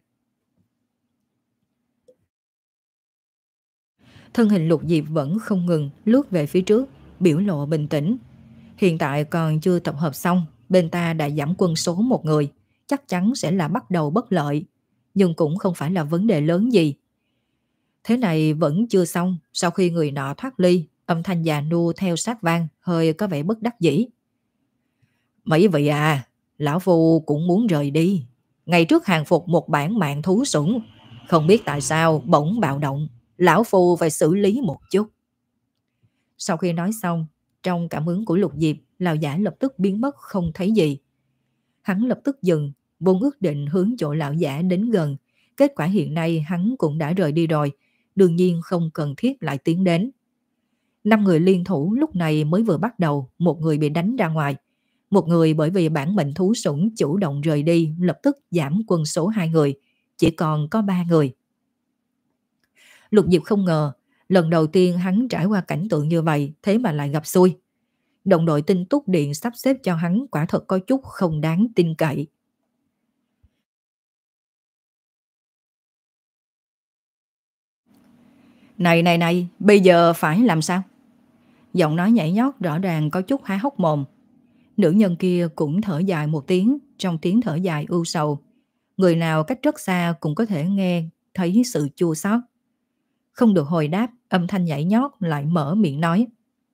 A: Thân hình Lục Diệp vẫn không ngừng lướt về phía trước, biểu lộ bình tĩnh. Hiện tại còn chưa tập hợp xong, bên ta đã giảm quân số một người, chắc chắn sẽ là bắt đầu bất lợi, nhưng cũng không phải là vấn đề lớn gì. Thế này vẫn chưa xong, sau khi người nọ thoát ly, âm thanh già nua theo sát vang, hơi có vẻ bất đắc dĩ. Mấy vị à, lão phu cũng muốn rời đi. Ngày trước hàng phục một bản mạng thú sủng, không biết tại sao bỗng bạo động, lão phu phải xử lý một chút. Sau khi nói xong, trong cảm ứng của Lục Diệp, lão giả lập tức biến mất không thấy gì. Hắn lập tức dừng, vốn ước định hướng chỗ lão giả đến gần. Kết quả hiện nay hắn cũng đã rời đi rồi, đương nhiên không cần thiết lại tiến đến. Năm người liên thủ lúc này mới vừa bắt đầu, một người bị đánh ra ngoài. Một người bởi vì bản mệnh thú sủng chủ động rời đi, lập tức giảm quân số hai người, chỉ còn có ba người. Lục Diệp không ngờ, lần đầu tiên hắn trải qua cảnh tượng như vậy, thế mà lại gặp xui. Đồng đội tinh túc điện sắp xếp cho hắn quả thật có chút không đáng tin cậy. Này này này, bây giờ phải làm sao? Giọng nói nhảy nhót rõ ràng có chút há hốc mồm. Nữ nhân kia cũng thở dài một tiếng, trong tiếng thở dài ưu sầu. Người nào cách rất xa cũng có thể nghe thấy sự chua xót. Không được hồi đáp, âm thanh nhảy nhót lại mở miệng nói.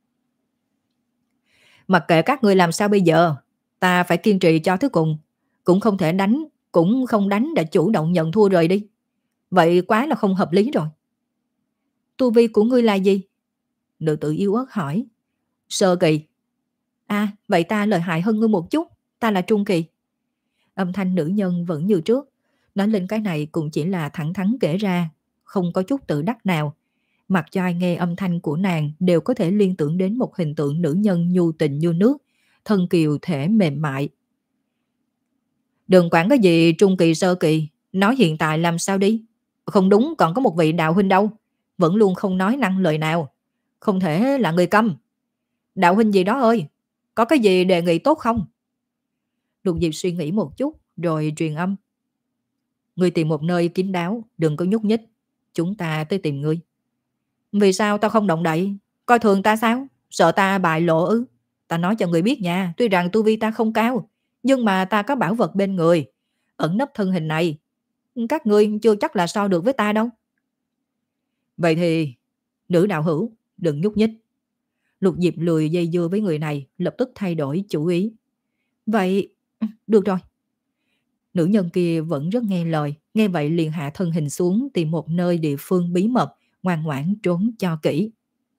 A: Mặc kệ các ngươi làm sao bây giờ, ta phải kiên trì cho tới cùng. Cũng không thể đánh, cũng không đánh đã chủ động nhận thua rời đi. Vậy quá là không hợp lý rồi. Tu vi của ngươi là gì? Nữ tử yếu ớt hỏi. Sơ kỳ. À, vậy ta lợi hại hơn ngươi một chút, ta là trung kỳ. Âm thanh nữ nhân vẫn như trước. Nói lên cái này cũng chỉ là thẳng thắn kể ra, không có chút tự đắc nào. Mặc cho ai nghe âm thanh của nàng đều có thể liên tưởng đến một hình tượng nữ nhân nhu tình như nước, thân kiều thể mềm mại. Đừng quản cái gì trung kỳ sơ kỳ, nói hiện tại làm sao đi. Không đúng còn có một vị đạo huynh đâu, vẫn luôn không nói năng lời nào. Không thể là người câm. Đạo huynh gì đó ơi, có cái gì đề nghị tốt không? Lục Diệp suy nghĩ một chút rồi truyền âm. Ngươi tìm một nơi kín đáo, đừng có nhúc nhích. Chúng ta tới tìm ngươi. Vì sao tao không động đậy? Coi thường ta sao? Sợ ta bại lộ ư? Ta nói cho người biết nha, tuy rằng tu vi ta không cao, nhưng mà ta có bảo vật bên người. Ẩn nấp thân hình này, các ngươi chưa chắc là so được với ta đâu. Vậy thì, nữ đạo hữu, đừng nhúc nhích. Lục Diệp lười dây dưa với người này, lập tức thay đổi chủ ý. Vậy, ừ, được rồi. Nữ nhân kia vẫn rất nghe lời, nghe vậy liền hạ thân hình xuống tìm một nơi địa phương bí mật, ngoan ngoãn trốn cho kỹ.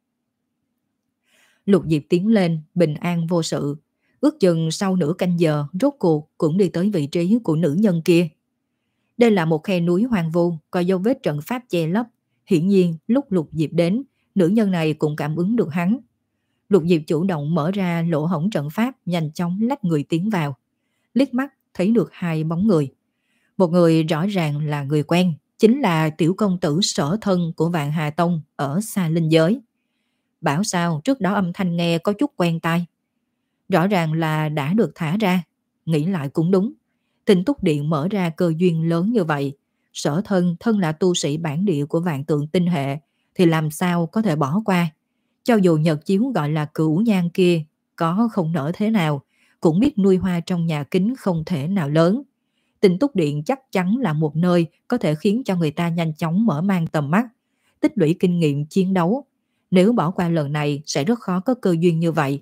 A: Lục Diệp tiến lên, bình an vô sự. Ước chừng sau nửa canh giờ, rốt cuộc cũng đi tới vị trí của nữ nhân kia. Đây là một khe núi hoang vu, có dấu vết trận pháp che lấp. Hiển nhiên, lúc Lục Diệp đến, nữ nhân này cũng cảm ứng được hắn. Lục Diệp chủ động mở ra lỗ hổng trận pháp, nhanh chóng lách người tiến vào. Liếc mắt thấy được hai bóng người. Một người rõ ràng là người quen, chính là tiểu công tử Sở Thân của Vạn Hà Tông ở xa linh giới. Bảo sao trước đó âm thanh nghe có chút quen tai. Rõ ràng là đã được thả ra. Nghĩ lại cũng đúng. Tinh Túc Điện mở ra cơ duyên lớn như vậy. Sở Thân thân là tu sĩ bản địa của Vạn Tượng Tinh Hệ, thì làm sao có thể bỏ qua. Cho dù nhật chiếu gọi là cửu nhan kia có không nở thế nào, cũng biết nuôi hoa trong nhà kính không thể nào lớn. Tinh Túc Điện chắc chắn là một nơi có thể khiến cho người ta nhanh chóng mở mang tầm mắt, tích lũy kinh nghiệm chiến đấu. Nếu bỏ qua lần này sẽ rất khó có cơ duyên như vậy.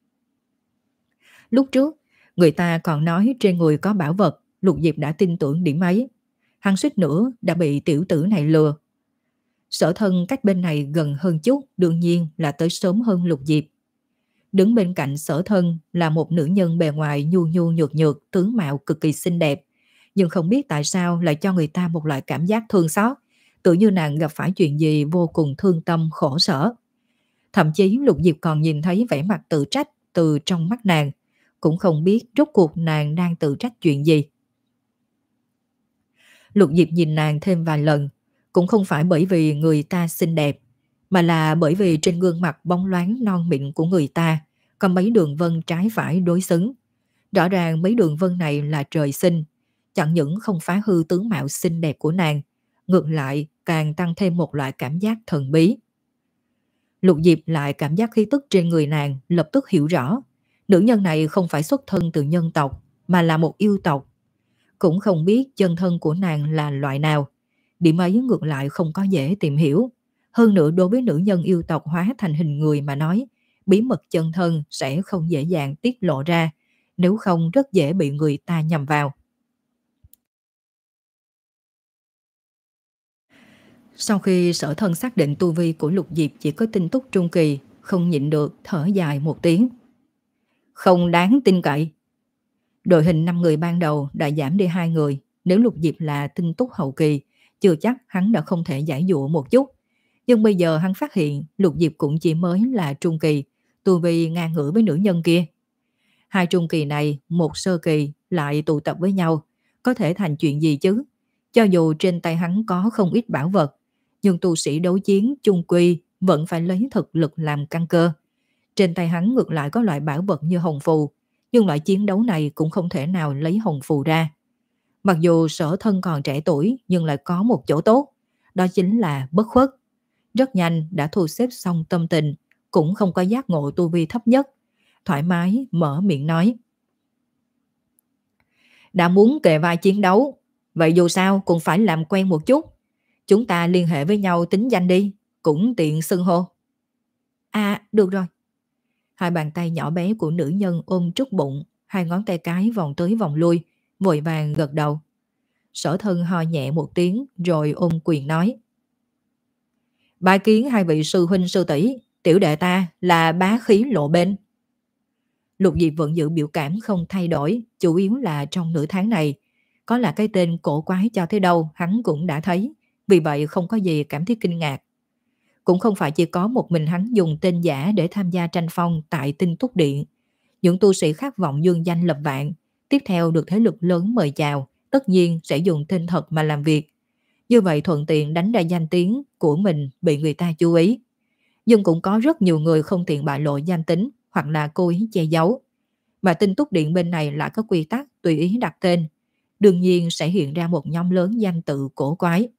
A: Lúc trước, người ta còn nói trên người có bảo vật, Lục Diệp đã tin tưởng điểm ấy. Hắn suýt nữa đã bị tiểu tử này lừa. Sở Thân cách bên này gần hơn chút, đương nhiên là tới sớm hơn Lục Diệp. Đứng bên cạnh Sở Thân là một nữ nhân bề ngoài nhu nhu nhược nhược, tướng mạo cực kỳ xinh đẹp, nhưng không biết tại sao lại cho người ta một loại cảm giác thương xót, tự như nàng gặp phải chuyện gì vô cùng thương tâm khổ sở. Thậm chí Lục Diệp còn nhìn thấy vẻ mặt tự trách từ trong mắt nàng, cũng không biết rốt cuộc nàng đang tự trách chuyện gì. Lục Diệp nhìn nàng thêm vài lần, cũng không phải bởi vì người ta xinh đẹp, mà là bởi vì trên gương mặt bóng loáng non mịn của người ta có mấy đường vân trái phải đối xứng. Rõ ràng mấy đường vân này là trời sinh, chẳng những không phá hư tướng mạo xinh đẹp của nàng, ngược lại càng tăng thêm một loại cảm giác thần bí. Lục Diệp lại cảm giác khí tức trên người nàng, lập tức hiểu rõ. Nữ nhân này không phải xuất thân từ nhân tộc, mà là một yêu tộc. Cũng không biết chân thân của nàng là loại nào. Điểm ấy ngược lại không có dễ tìm hiểu. Hơn nữa đối với nữ nhân yêu tộc hóa thành hình người mà nói, bí mật chân thân sẽ không dễ dàng tiết lộ ra, nếu không rất dễ bị người ta nhầm vào. Sau khi Sở Thân xác định tu vi của Lục Diệp chỉ có tinh túc trung kỳ, không nhịn được thở dài một tiếng. Không đáng tin cậy. Đội hình năm người ban đầu đã giảm đi hai người, nếu Lục Diệp là tinh túc hậu kỳ, chưa chắc hắn đã không thể giải dụa một chút. Nhưng bây giờ hắn phát hiện Lục Diệp cũng chỉ mới là trung kỳ, tu vi ngang ngửa với nữ nhân kia. Hai trung kỳ này, một sơ kỳ lại tụ tập với nhau, có thể thành chuyện gì chứ? Cho dù trên tay hắn có không ít bảo vật, nhưng tu sĩ đấu chiến chung quy vẫn phải lấy thực lực làm căn cơ. Trên tay hắn ngược lại có loại bảo vật như hồng phù, nhưng loại chiến đấu này cũng không thể nào lấy hồng phù ra. Mặc dù Sở Thân còn trẻ tuổi, nhưng lại có một chỗ tốt, đó chính là bất khuất. Rất nhanh đã thu xếp xong tâm tình, cũng không có giác ngộ tu vi thấp nhất. Thoải mái mở miệng nói. Đã muốn kề vai chiến đấu, vậy dù sao cũng phải làm quen một chút. Chúng ta liên hệ với nhau tính danh đi, cũng tiện xưng hô. À, được rồi. Hai bàn tay nhỏ bé của nữ nhân ôm trút bụng, hai ngón tay cái vòng tới vòng lui, vội vàng gật đầu. Sở Thân ho nhẹ một tiếng rồi ôm quyền nói. Bái kiến hai vị sư huynh sư tỷ, tiểu đệ ta là bá khí lộ bên. Lục Diệp vẫn giữ biểu cảm không thay đổi, chủ yếu là trong nửa tháng này, có là cái tên cổ quái cho thế đâu hắn cũng đã thấy, vì vậy không có gì cảm thấy kinh ngạc. Cũng không phải chỉ có một mình hắn dùng tên giả để tham gia tranh phong tại Tinh Túc Điện. Những tu sĩ khát vọng dương danh lập vạn, tiếp theo được thế lực lớn mời chào, tất nhiên sẽ dùng tên thật mà làm việc. Như vậy thuận tiện đánh ra danh tiếng của mình bị người ta chú ý. Nhưng cũng có rất nhiều người không tiện bại lộ danh tính hoặc là cố ý che giấu. Mà Tinh Túc Điện bên này lại có quy tắc tùy ý đặt tên. Đương nhiên sẽ hiện ra một nhóm lớn danh tự cổ quái.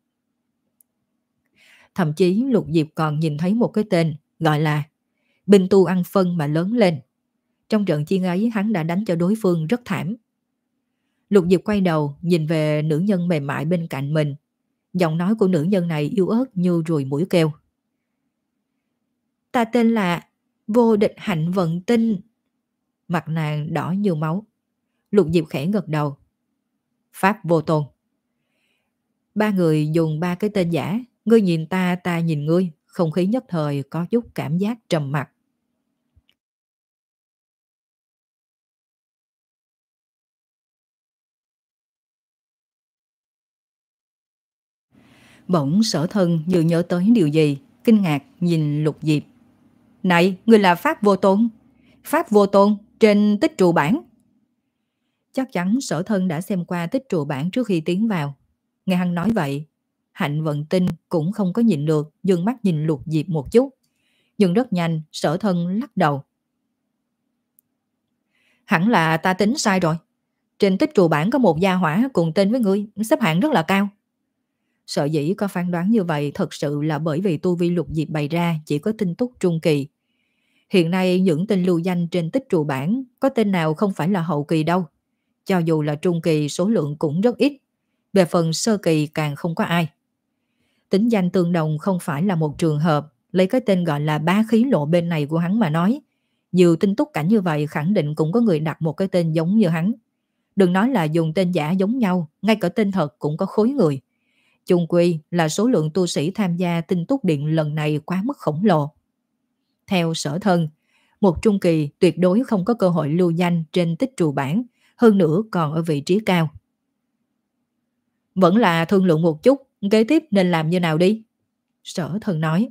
A: Thậm chí Lục Diệp còn nhìn thấy một cái tên gọi là binh tu ăn phân mà lớn lên. Trong trận chiến ấy hắn đã đánh cho đối phương rất thảm. Lục Diệp quay đầu nhìn về nữ nhân mềm mại bên cạnh mình. Giọng nói của nữ nhân này yếu ớt như ruồi muỗi kêu. Ta tên là Vô địch hạnh vận tinh. Mặt nàng đỏ như máu. Lục Diệp khẽ gật đầu. Pháp vô tôn. Ba người dùng ba cái tên giả. Ngươi nhìn ta, ta nhìn ngươi. Không khí nhất thời có chút cảm giác trầm mặc. Bỗng Sở Thân như nhớ tới điều gì, kinh ngạc nhìn Lục Diệp. Này, ngươi là Pháp vô tôn. Pháp vô tôn trên tích trụ bản. Chắc chắn Sở Thân đã xem qua tích trụ bản trước khi tiến vào. Nghe hắn nói vậy, Hạnh Vận Tinh cũng không có nhìn được, dừng mắt nhìn Lục Diệp một chút. Nhưng rất nhanh, Sở Thân lắc đầu. Hẳn là ta tính sai rồi. Trên tích trụ bản có một gia hỏa cùng tên với ngươi, xếp hạng rất là cao. Sở dĩ có phán đoán như vậy thật sự là bởi vì tu vi Lục Diệp bày ra chỉ có tinh túc trung kỳ. Hiện nay những tên lưu danh trên tích trụ bản có tên nào không phải là hậu kỳ đâu. Cho dù là trung kỳ số lượng cũng rất ít. Về phần sơ kỳ càng không có ai. Tính danh tương đồng không phải là một trường hợp. Lấy cái tên gọi là bá khí lộ bên này của hắn mà nói. Nhiều tinh túc cảnh như vậy khẳng định cũng có người đặt một cái tên giống như hắn. Đừng nói là dùng tên giả giống nhau, ngay cả tên thật cũng có khối người. Chung quy là số lượng tu sĩ tham gia tinh túc điện lần này quá mức khổng lồ. Theo Sở Thân, một trung kỳ tuyệt đối không có cơ hội lưu danh trên tích trụ bản, hơn nữa còn ở vị trí cao. Vẫn là thương lượng một chút, kế tiếp nên làm như nào đi? Sở Thân nói.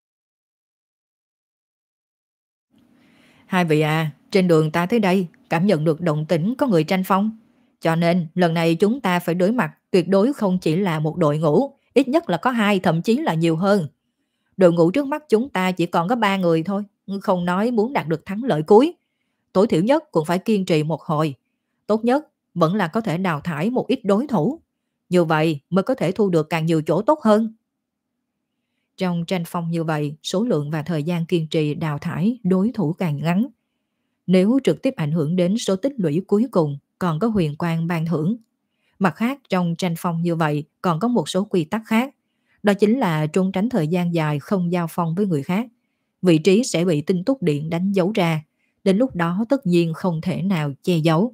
A: Hai vị à, trên đường ta tới đây, cảm nhận được động tĩnh có người tranh phong. Cho nên lần này chúng ta phải đối mặt tuyệt đối không chỉ là một đội ngũ, ít nhất là có hai, thậm chí là nhiều hơn. Đội ngũ trước mắt chúng ta chỉ còn có ba người thôi, không nói muốn đạt được thắng lợi cuối. Tối thiểu nhất cũng phải kiên trì một hồi. Tốt nhất vẫn là có thể đào thải một ít đối thủ. Như vậy mới có thể thu được càng nhiều chỗ tốt hơn. Trong tranh phong như vậy, số lượng và thời gian kiên trì đào thải đối thủ càng ngắn. Nếu trực tiếp ảnh hưởng đến số tích lũy cuối cùng, còn có huyền quang ban thưởng. Mặt khác, trong tranh phong như vậy còn có một số quy tắc khác. Đó chính là trốn tránh thời gian dài không giao phong với người khác. Vị trí sẽ bị tinh túc điện đánh dấu ra. Đến lúc đó tất nhiên không thể nào che giấu.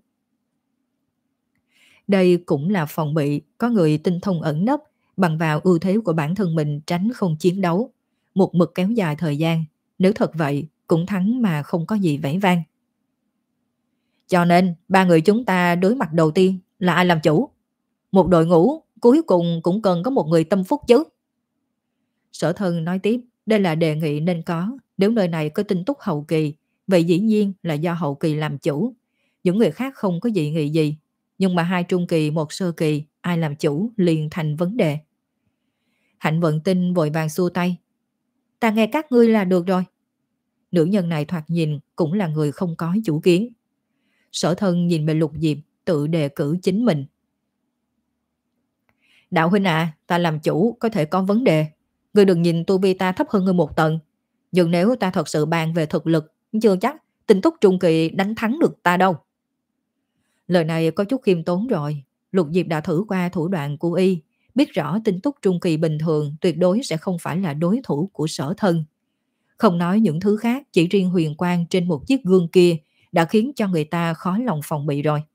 A: Đây cũng là phòng bị có người tinh thông ẩn nấp, bằng vào ưu thế của bản thân mình tránh không chiến đấu. Một mực kéo dài thời gian, nếu thật vậy cũng thắng mà không có gì vẻ vang. Cho nên ba người chúng ta đối mặt đầu tiên là ai làm chủ? Một đội ngũ cuối cùng cũng cần có một người tâm phúc chứ. Sở Thân nói tiếp, đây là đề nghị nên có. Nếu nơi này có tinh túc hậu kỳ, vậy dĩ nhiên là do hậu kỳ làm chủ. Những người khác không có dị nghị gì. Nhưng mà hai trung kỳ, một sơ kỳ, ai làm chủ liền thành vấn đề. Hạnh Vận Tinh vội vàng xua tay. Ta nghe các ngươi là được rồi. Nữ nhân này thoạt nhìn cũng là người không có chủ kiến. Sở Thân nhìn về Lục Diệp, tự đề cử chính mình. Đạo huynh à, ta làm chủ có thể có vấn đề. Ngươi đừng nhìn tu vi ta thấp hơn ngươi một tầng. Nhưng nếu ta thật sự bàn về thực lực, chưa chắc tinh túc trung kỳ đánh thắng được ta đâu. Lời này có chút khiêm tốn rồi. Lục Diệp đã thử qua thủ đoạn của y, biết rõ tinh túc trung kỳ bình thường tuyệt đối sẽ không phải là đối thủ của Sở Thân. Không nói những thứ khác, chỉ riêng huyền quang trên một chiếc gương kia đã khiến cho người ta khó lòng phòng bị rồi.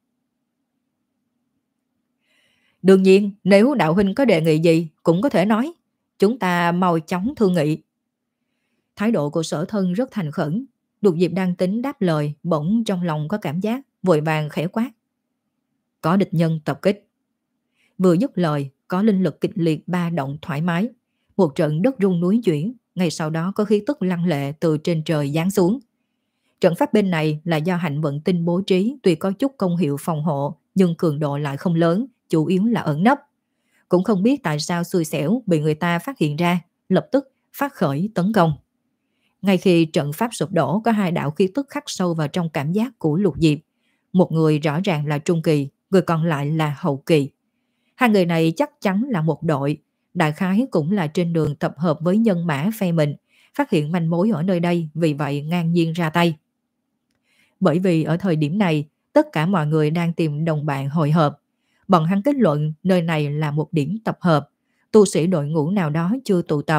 A: Đương nhiên, nếu đạo huynh có đề nghị gì cũng có thể nói. Chúng ta mau chóng thương nghị. Thái độ của Sở Thân rất thành khẩn. Lục Diệp đang tính đáp lời, bỗng trong lòng có cảm giác, vội vàng khẽ quát. Có địch nhân tập kích. Vừa dứt lời, có linh lực kịch liệt ba động thoải mái. Một trận đất rung núi chuyển, ngay sau đó có khí tức lăng lệ từ trên trời giáng xuống. Trận pháp bên này là do Hạnh Vận Tinh bố trí, tuy có chút công hiệu phòng hộ, nhưng cường độ lại không lớn, chủ yếu là ẩn nấp. Cũng không biết tại sao xui xẻo bị người ta phát hiện ra, lập tức phát khởi tấn công. Ngay khi trận pháp sụp đổ, có hai đạo khí tức khắc sâu vào trong cảm giác của Lục Diệp. Một người rõ ràng là trung kỳ, người còn lại là hậu kỳ. Hai người này chắc chắn là một đội, đại khái cũng là trên đường tập hợp với nhân mã phe mình, phát hiện manh mối ở nơi đây, vì vậy ngang nhiên ra tay. Bởi vì ở thời điểm này, tất cả mọi người đang tìm đồng bạn hội hợp. Bọn hắn kết luận nơi này là một điểm tập hợp, tu sĩ đội ngũ nào đó chưa tụ tập,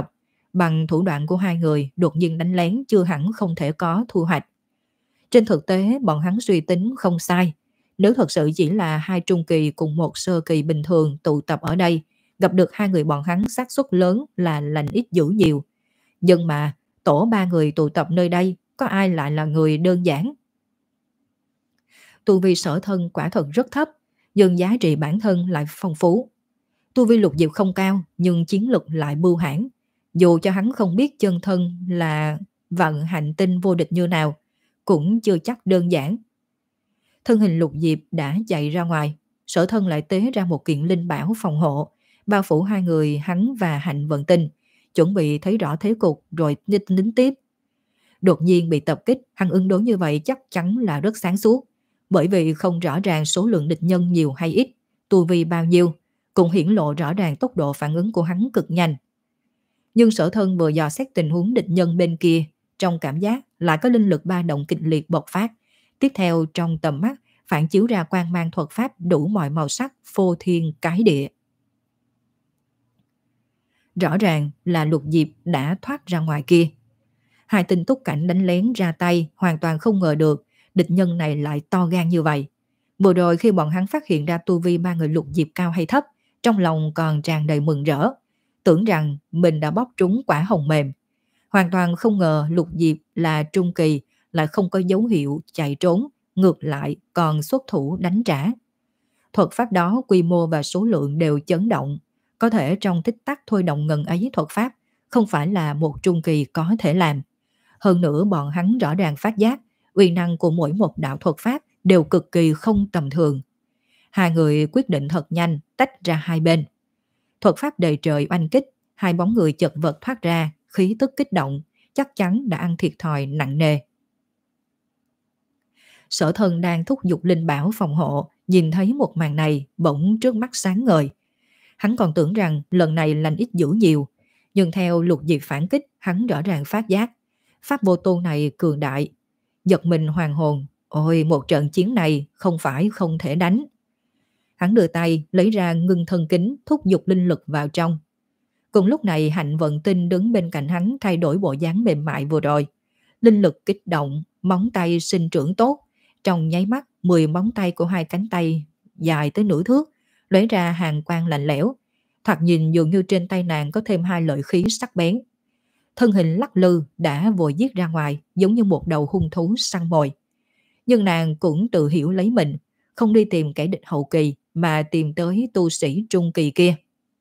A: Bằng thủ đoạn của hai người, đột nhiên đánh lén chưa hẳn không thể có thu hoạch. Trên thực tế, bọn hắn suy tính không sai. Nếu thật sự chỉ là hai trung kỳ cùng một sơ kỳ bình thường tụ tập ở đây, gặp được hai người bọn hắn xác suất lớn là lành ít dữ nhiều. Nhưng mà, tổ ba người tụ tập nơi đây, có ai lại là người đơn giản? Tu vi Sở Thân quả thật rất thấp, nhưng giá trị bản thân lại phong phú. Tu vi Lục Diệp không cao, nhưng chiến lực lại bưu hãn. Dù cho hắn không biết chân thân là vận hành tinh vô địch như nào, cũng chưa chắc đơn giản. Thân hình Lục Diệp đã chạy ra ngoài, Sở Thân lại tế ra một kiện linh bảo phòng hộ, bao phủ hai người hắn và Hạnh Vận Tinh, chuẩn bị thấy rõ thế cục rồi tính tính tiếp. Đột nhiên bị tập kích, hắn ứng đối như vậy chắc chắn là rất sáng suốt, bởi vì không rõ ràng số lượng địch nhân nhiều hay ít, tu vi bao nhiêu, cũng hiển lộ rõ ràng tốc độ phản ứng của hắn cực nhanh. Nhưng Sở Thân vừa dò xét tình huống địch nhân bên kia, trong cảm giác lại có linh lực ba động kịch liệt bộc phát. Tiếp theo trong tầm mắt phản chiếu ra quang mang thuật pháp đủ mọi màu sắc, phô thiên cái địa. Rõ ràng là Lục Diệp đã thoát ra ngoài kia. Hai tinh túc cảnh đánh lén ra tay, hoàn toàn không ngờ được địch nhân này lại to gan như vậy. Vừa rồi khi bọn hắn phát hiện ra tu vi ba người Lục Diệp cao hay thấp, trong lòng còn tràn đầy mừng rỡ, tưởng rằng mình đã bóp trúng quả hồng mềm. Hoàn toàn không ngờ Lục Diệp là trung kỳ lại không có dấu hiệu chạy trốn, ngược lại còn xuất thủ đánh trả. Thuật pháp đó quy mô và số lượng đều chấn động, có thể trong tích tắc thôi động ngần ấy thuật pháp, không phải là một trung kỳ có thể làm. Hơn nữa bọn hắn rõ ràng phát giác, uy năng của mỗi một đạo thuật pháp đều cực kỳ không tầm thường. Hai người quyết định thật nhanh, tách ra hai bên. Thuật pháp đầy trời oanh kích, hai bóng người chật vật thoát ra, khí tức kích động, chắc chắn đã ăn thiệt thòi nặng nề. Sở Thân đang thúc giục linh bảo phòng hộ, nhìn thấy một màn này bỗng trước mắt sáng ngời. Hắn còn tưởng rằng lần này lành ít dữ nhiều, nhưng theo Lục Diệp phản kích, hắn rõ ràng phát giác. Pháp vô tôn này cường đại, giật mình hoàng hồn, ôi một trận chiến này không phải không thể đánh. Hắn đưa tay lấy ra ngưng thân kính, thúc giục linh lực vào trong. Cùng lúc này Hạnh Vận Tinh đứng bên cạnh hắn thay đổi bộ dáng mềm mại vừa rồi. Linh lực kích động, móng tay sinh trưởng tốt. Trong nháy mắt, mười móng tay của hai cánh tay dài tới nửa thước, lóe ra hàng quang lạnh lẽo. Thoạt nhìn dường như trên tay nàng có thêm hai lợi khí sắc bén. Thân hình lắc lư đã vội giết ra ngoài, giống như một đầu hung thú săn mồi. Nhưng nàng cũng tự hiểu lấy mình, không đi tìm kẻ địch hậu kỳ mà tìm tới tu sĩ trung kỳ kia.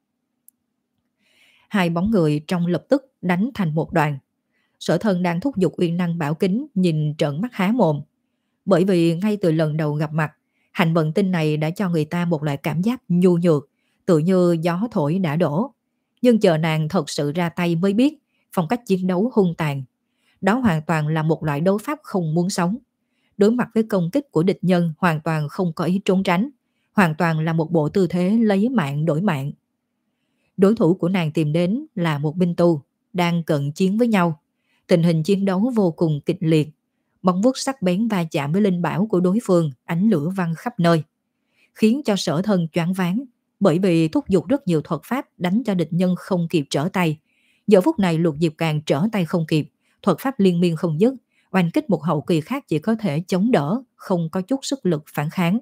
A: Hai bóng người trong lập tức đánh thành một đoàn. Sở Thân đang thúc giục uy năng bảo kính nhìn trợn mắt há mồm. Bởi vì ngay từ lần đầu gặp mặt, Hạnh Vận Tinh này đã cho người ta một loại cảm giác nhu nhược, tự như gió thổi đã đổ. Nhưng chờ nàng thật sự ra tay mới biết, phong cách chiến đấu hung tàn. Đó hoàn toàn là một loại đấu pháp không muốn sống. Đối mặt với công kích của địch nhân hoàn toàn không có ý trốn tránh, hoàn toàn là một bộ tư thế lấy mạng đổi mạng. Đối thủ của nàng tìm đến là một binh tu, đang cận chiến với nhau. Tình hình chiến đấu vô cùng kịch liệt. Móng vuốt sắc bén va chạm với linh bảo của đối phương, ánh lửa văng khắp nơi. Khiến cho Sở Thân choáng váng, bởi vì thúc giục rất nhiều thuật pháp đánh cho địch nhân không kịp trở tay. Giờ phút này Lục Diệp càng trở tay không kịp, thuật pháp liên miên không dứt, oanh kích một hậu kỳ khác chỉ có thể chống đỡ, không có chút sức lực phản kháng.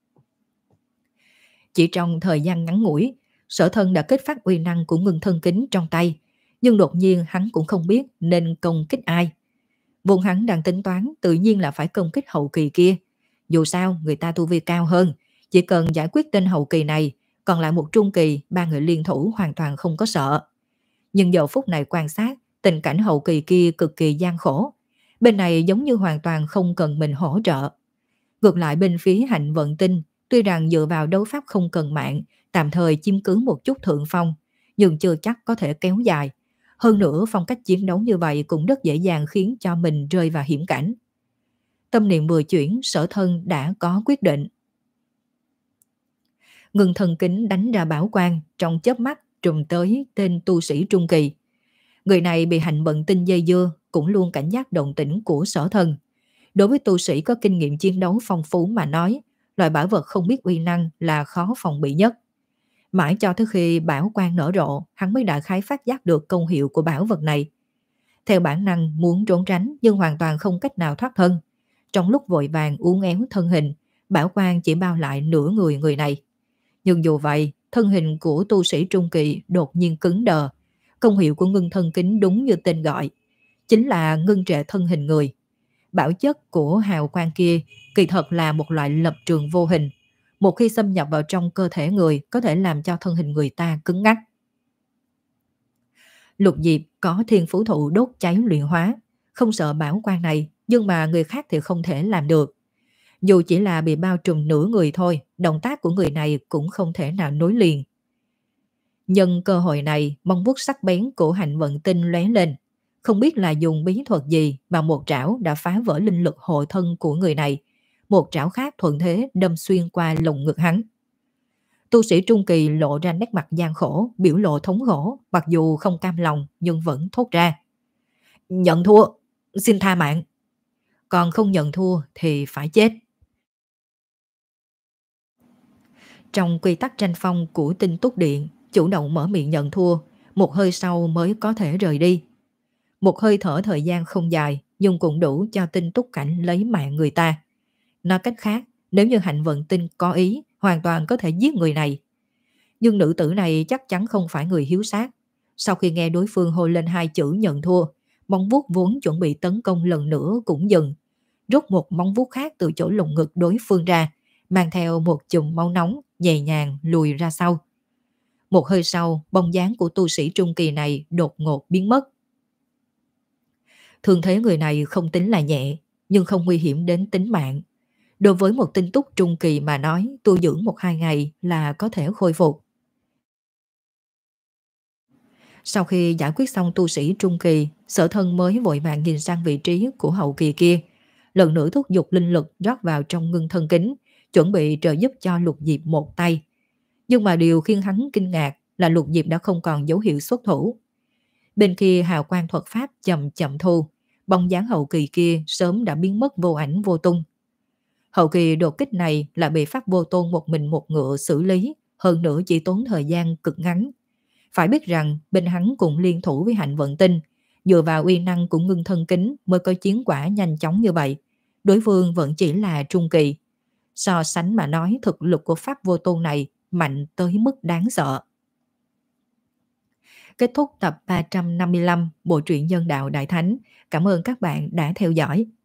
A: Chỉ trong thời gian ngắn ngủi, Sở Thân đã kích phát uy năng của ngưng thân kính trong tay, nhưng đột nhiên hắn cũng không biết nên công kích ai. Vốn hắn đang tính toán tự nhiên là phải công kích hậu kỳ kia. Dù sao người ta tu vi cao hơn, chỉ cần giải quyết tên hậu kỳ này, còn lại một trung kỳ, ba người liên thủ hoàn toàn không có sợ. Nhưng giờ phút này quan sát, tình cảnh hậu kỳ kia cực kỳ gian khổ. Bên này giống như hoàn toàn không cần mình hỗ trợ. Ngược lại bên phía Hạnh Vận Tinh, tuy rằng dựa vào đấu pháp không cần mạng, tạm thời chiếm cứ một chút thượng phong, nhưng chưa chắc có thể kéo dài. Hơn nữa phong cách chiến đấu như vậy cũng rất dễ dàng khiến cho mình rơi vào hiểm cảnh. Tâm niệm vừa chuyển, Sở Thân đã có quyết định. Ngưng thần kính đánh ra bảo quang, trong chớp mắt trùm tới tên tu sĩ trung kỳ. Người này bị Hạnh Vận Tinh dây dưa, cũng luôn cảnh giác động tĩnh của Sở Thân. Đối với tu sĩ có kinh nghiệm chiến đấu phong phú mà nói, loại bảo vật không biết uy năng là khó phòng bị nhất. Mãi cho tới khi bảo quang nở rộ, hắn mới đại khái phát giác được công hiệu của bảo vật này. Theo bản năng muốn trốn tránh nhưng hoàn toàn không cách nào thoát thân. Trong lúc vội vàng uốn éo thân hình, bảo quang chỉ bao lại nửa người người này. Nhưng dù vậy, thân hình của tu sĩ trung kỳ đột nhiên cứng đờ. Công hiệu của ngưng thân kính đúng như tên gọi, chính là ngưng trệ thân hình người. Bảo chất của hào quang kia kỳ thật là một loại lập trường vô hình. Một khi xâm nhập vào trong cơ thể người có thể làm cho thân hình người ta cứng ngắc. Lục Diệp có thiên phú thụ đốt cháy luyện hóa, không sợ bảo quang này, nhưng mà người khác thì không thể làm được. Dù chỉ là bị bao trùm nửa người thôi, động tác của người này cũng không thể nào nối liền. Nhân cơ hội này, mong vuốt sắc bén của Hạnh Vận Tinh lóe lên. Không biết là dùng bí thuật gì mà một trảo đã phá vỡ linh lực hộ thân của người này. Một trảo khác thuận thế đâm xuyên qua lồng ngực hắn. Tu sĩ trung kỳ lộ ra nét mặt gian khổ, biểu lộ thống khổ, mặc dù không cam lòng nhưng vẫn thốt ra: "Nhận thua, xin tha mạng. Còn không nhận thua thì phải chết." Trong quy tắc tranh phong của Tinh Túc Điện, chủ động mở miệng nhận thua, một hơi sau mới có thể rời đi. Một hơi thở thời gian không dài, nhưng cũng đủ cho Tinh Túc Cảnh lấy mạng người ta. Nói cách khác, nếu như Hạnh Vận Tinh có ý, hoàn toàn có thể giết người này. Nhưng nữ tử này chắc chắn không phải người hiếu sát. Sau khi nghe đối phương hô lên hai chữ nhận thua, móng vuốt vốn chuẩn bị tấn công lần nữa cũng dừng. Rút một móng vuốt khác từ chỗ lồng ngực đối phương ra, mang theo một chùm máu nóng, nhẹ nhàng lùi ra sau. Một hơi sau, bóng dáng của tu sĩ trung kỳ này đột ngột biến mất. Thương thế người này không tính là nhẹ, nhưng không nguy hiểm đến tính mạng. Đối với một tinh túc trung kỳ mà nói, tu dưỡng một hai ngày là có thể khôi phục. Sau khi giải quyết xong tu sĩ trung kỳ, Sở Thân mới vội vàng nhìn sang vị trí của hậu kỳ kia, lần nữa thúc giục linh lực rót vào trong ngưng thân kính, chuẩn bị trợ giúp cho Lục Diệp một tay. Nhưng mà điều khiến hắn kinh ngạc là Lục Diệp đã không còn dấu hiệu xuất thủ. Bên kia hào quang thuật pháp chậm chậm thu, bóng dáng hậu kỳ kia sớm đã biến mất vô ảnh vô tung. Hậu kỳ đột kích này là bị Pháp Vô Tôn một mình một ngựa xử lý, hơn nữa chỉ tốn thời gian cực ngắn. Phải biết rằng bên hắn cũng liên thủ với Hạnh Vận Tinh, dựa vào uy năng của ngưng thân kính mới có chiến quả nhanh chóng như vậy. Đối phương vẫn chỉ là trung kỳ. So sánh mà nói, thực lực của Pháp Vô Tôn này mạnh tới mức đáng sợ. Kết thúc tập ba trăm năm mươi lăm Bộ truyện Nhân Đạo Đại Thánh. Cảm ơn các bạn đã theo dõi.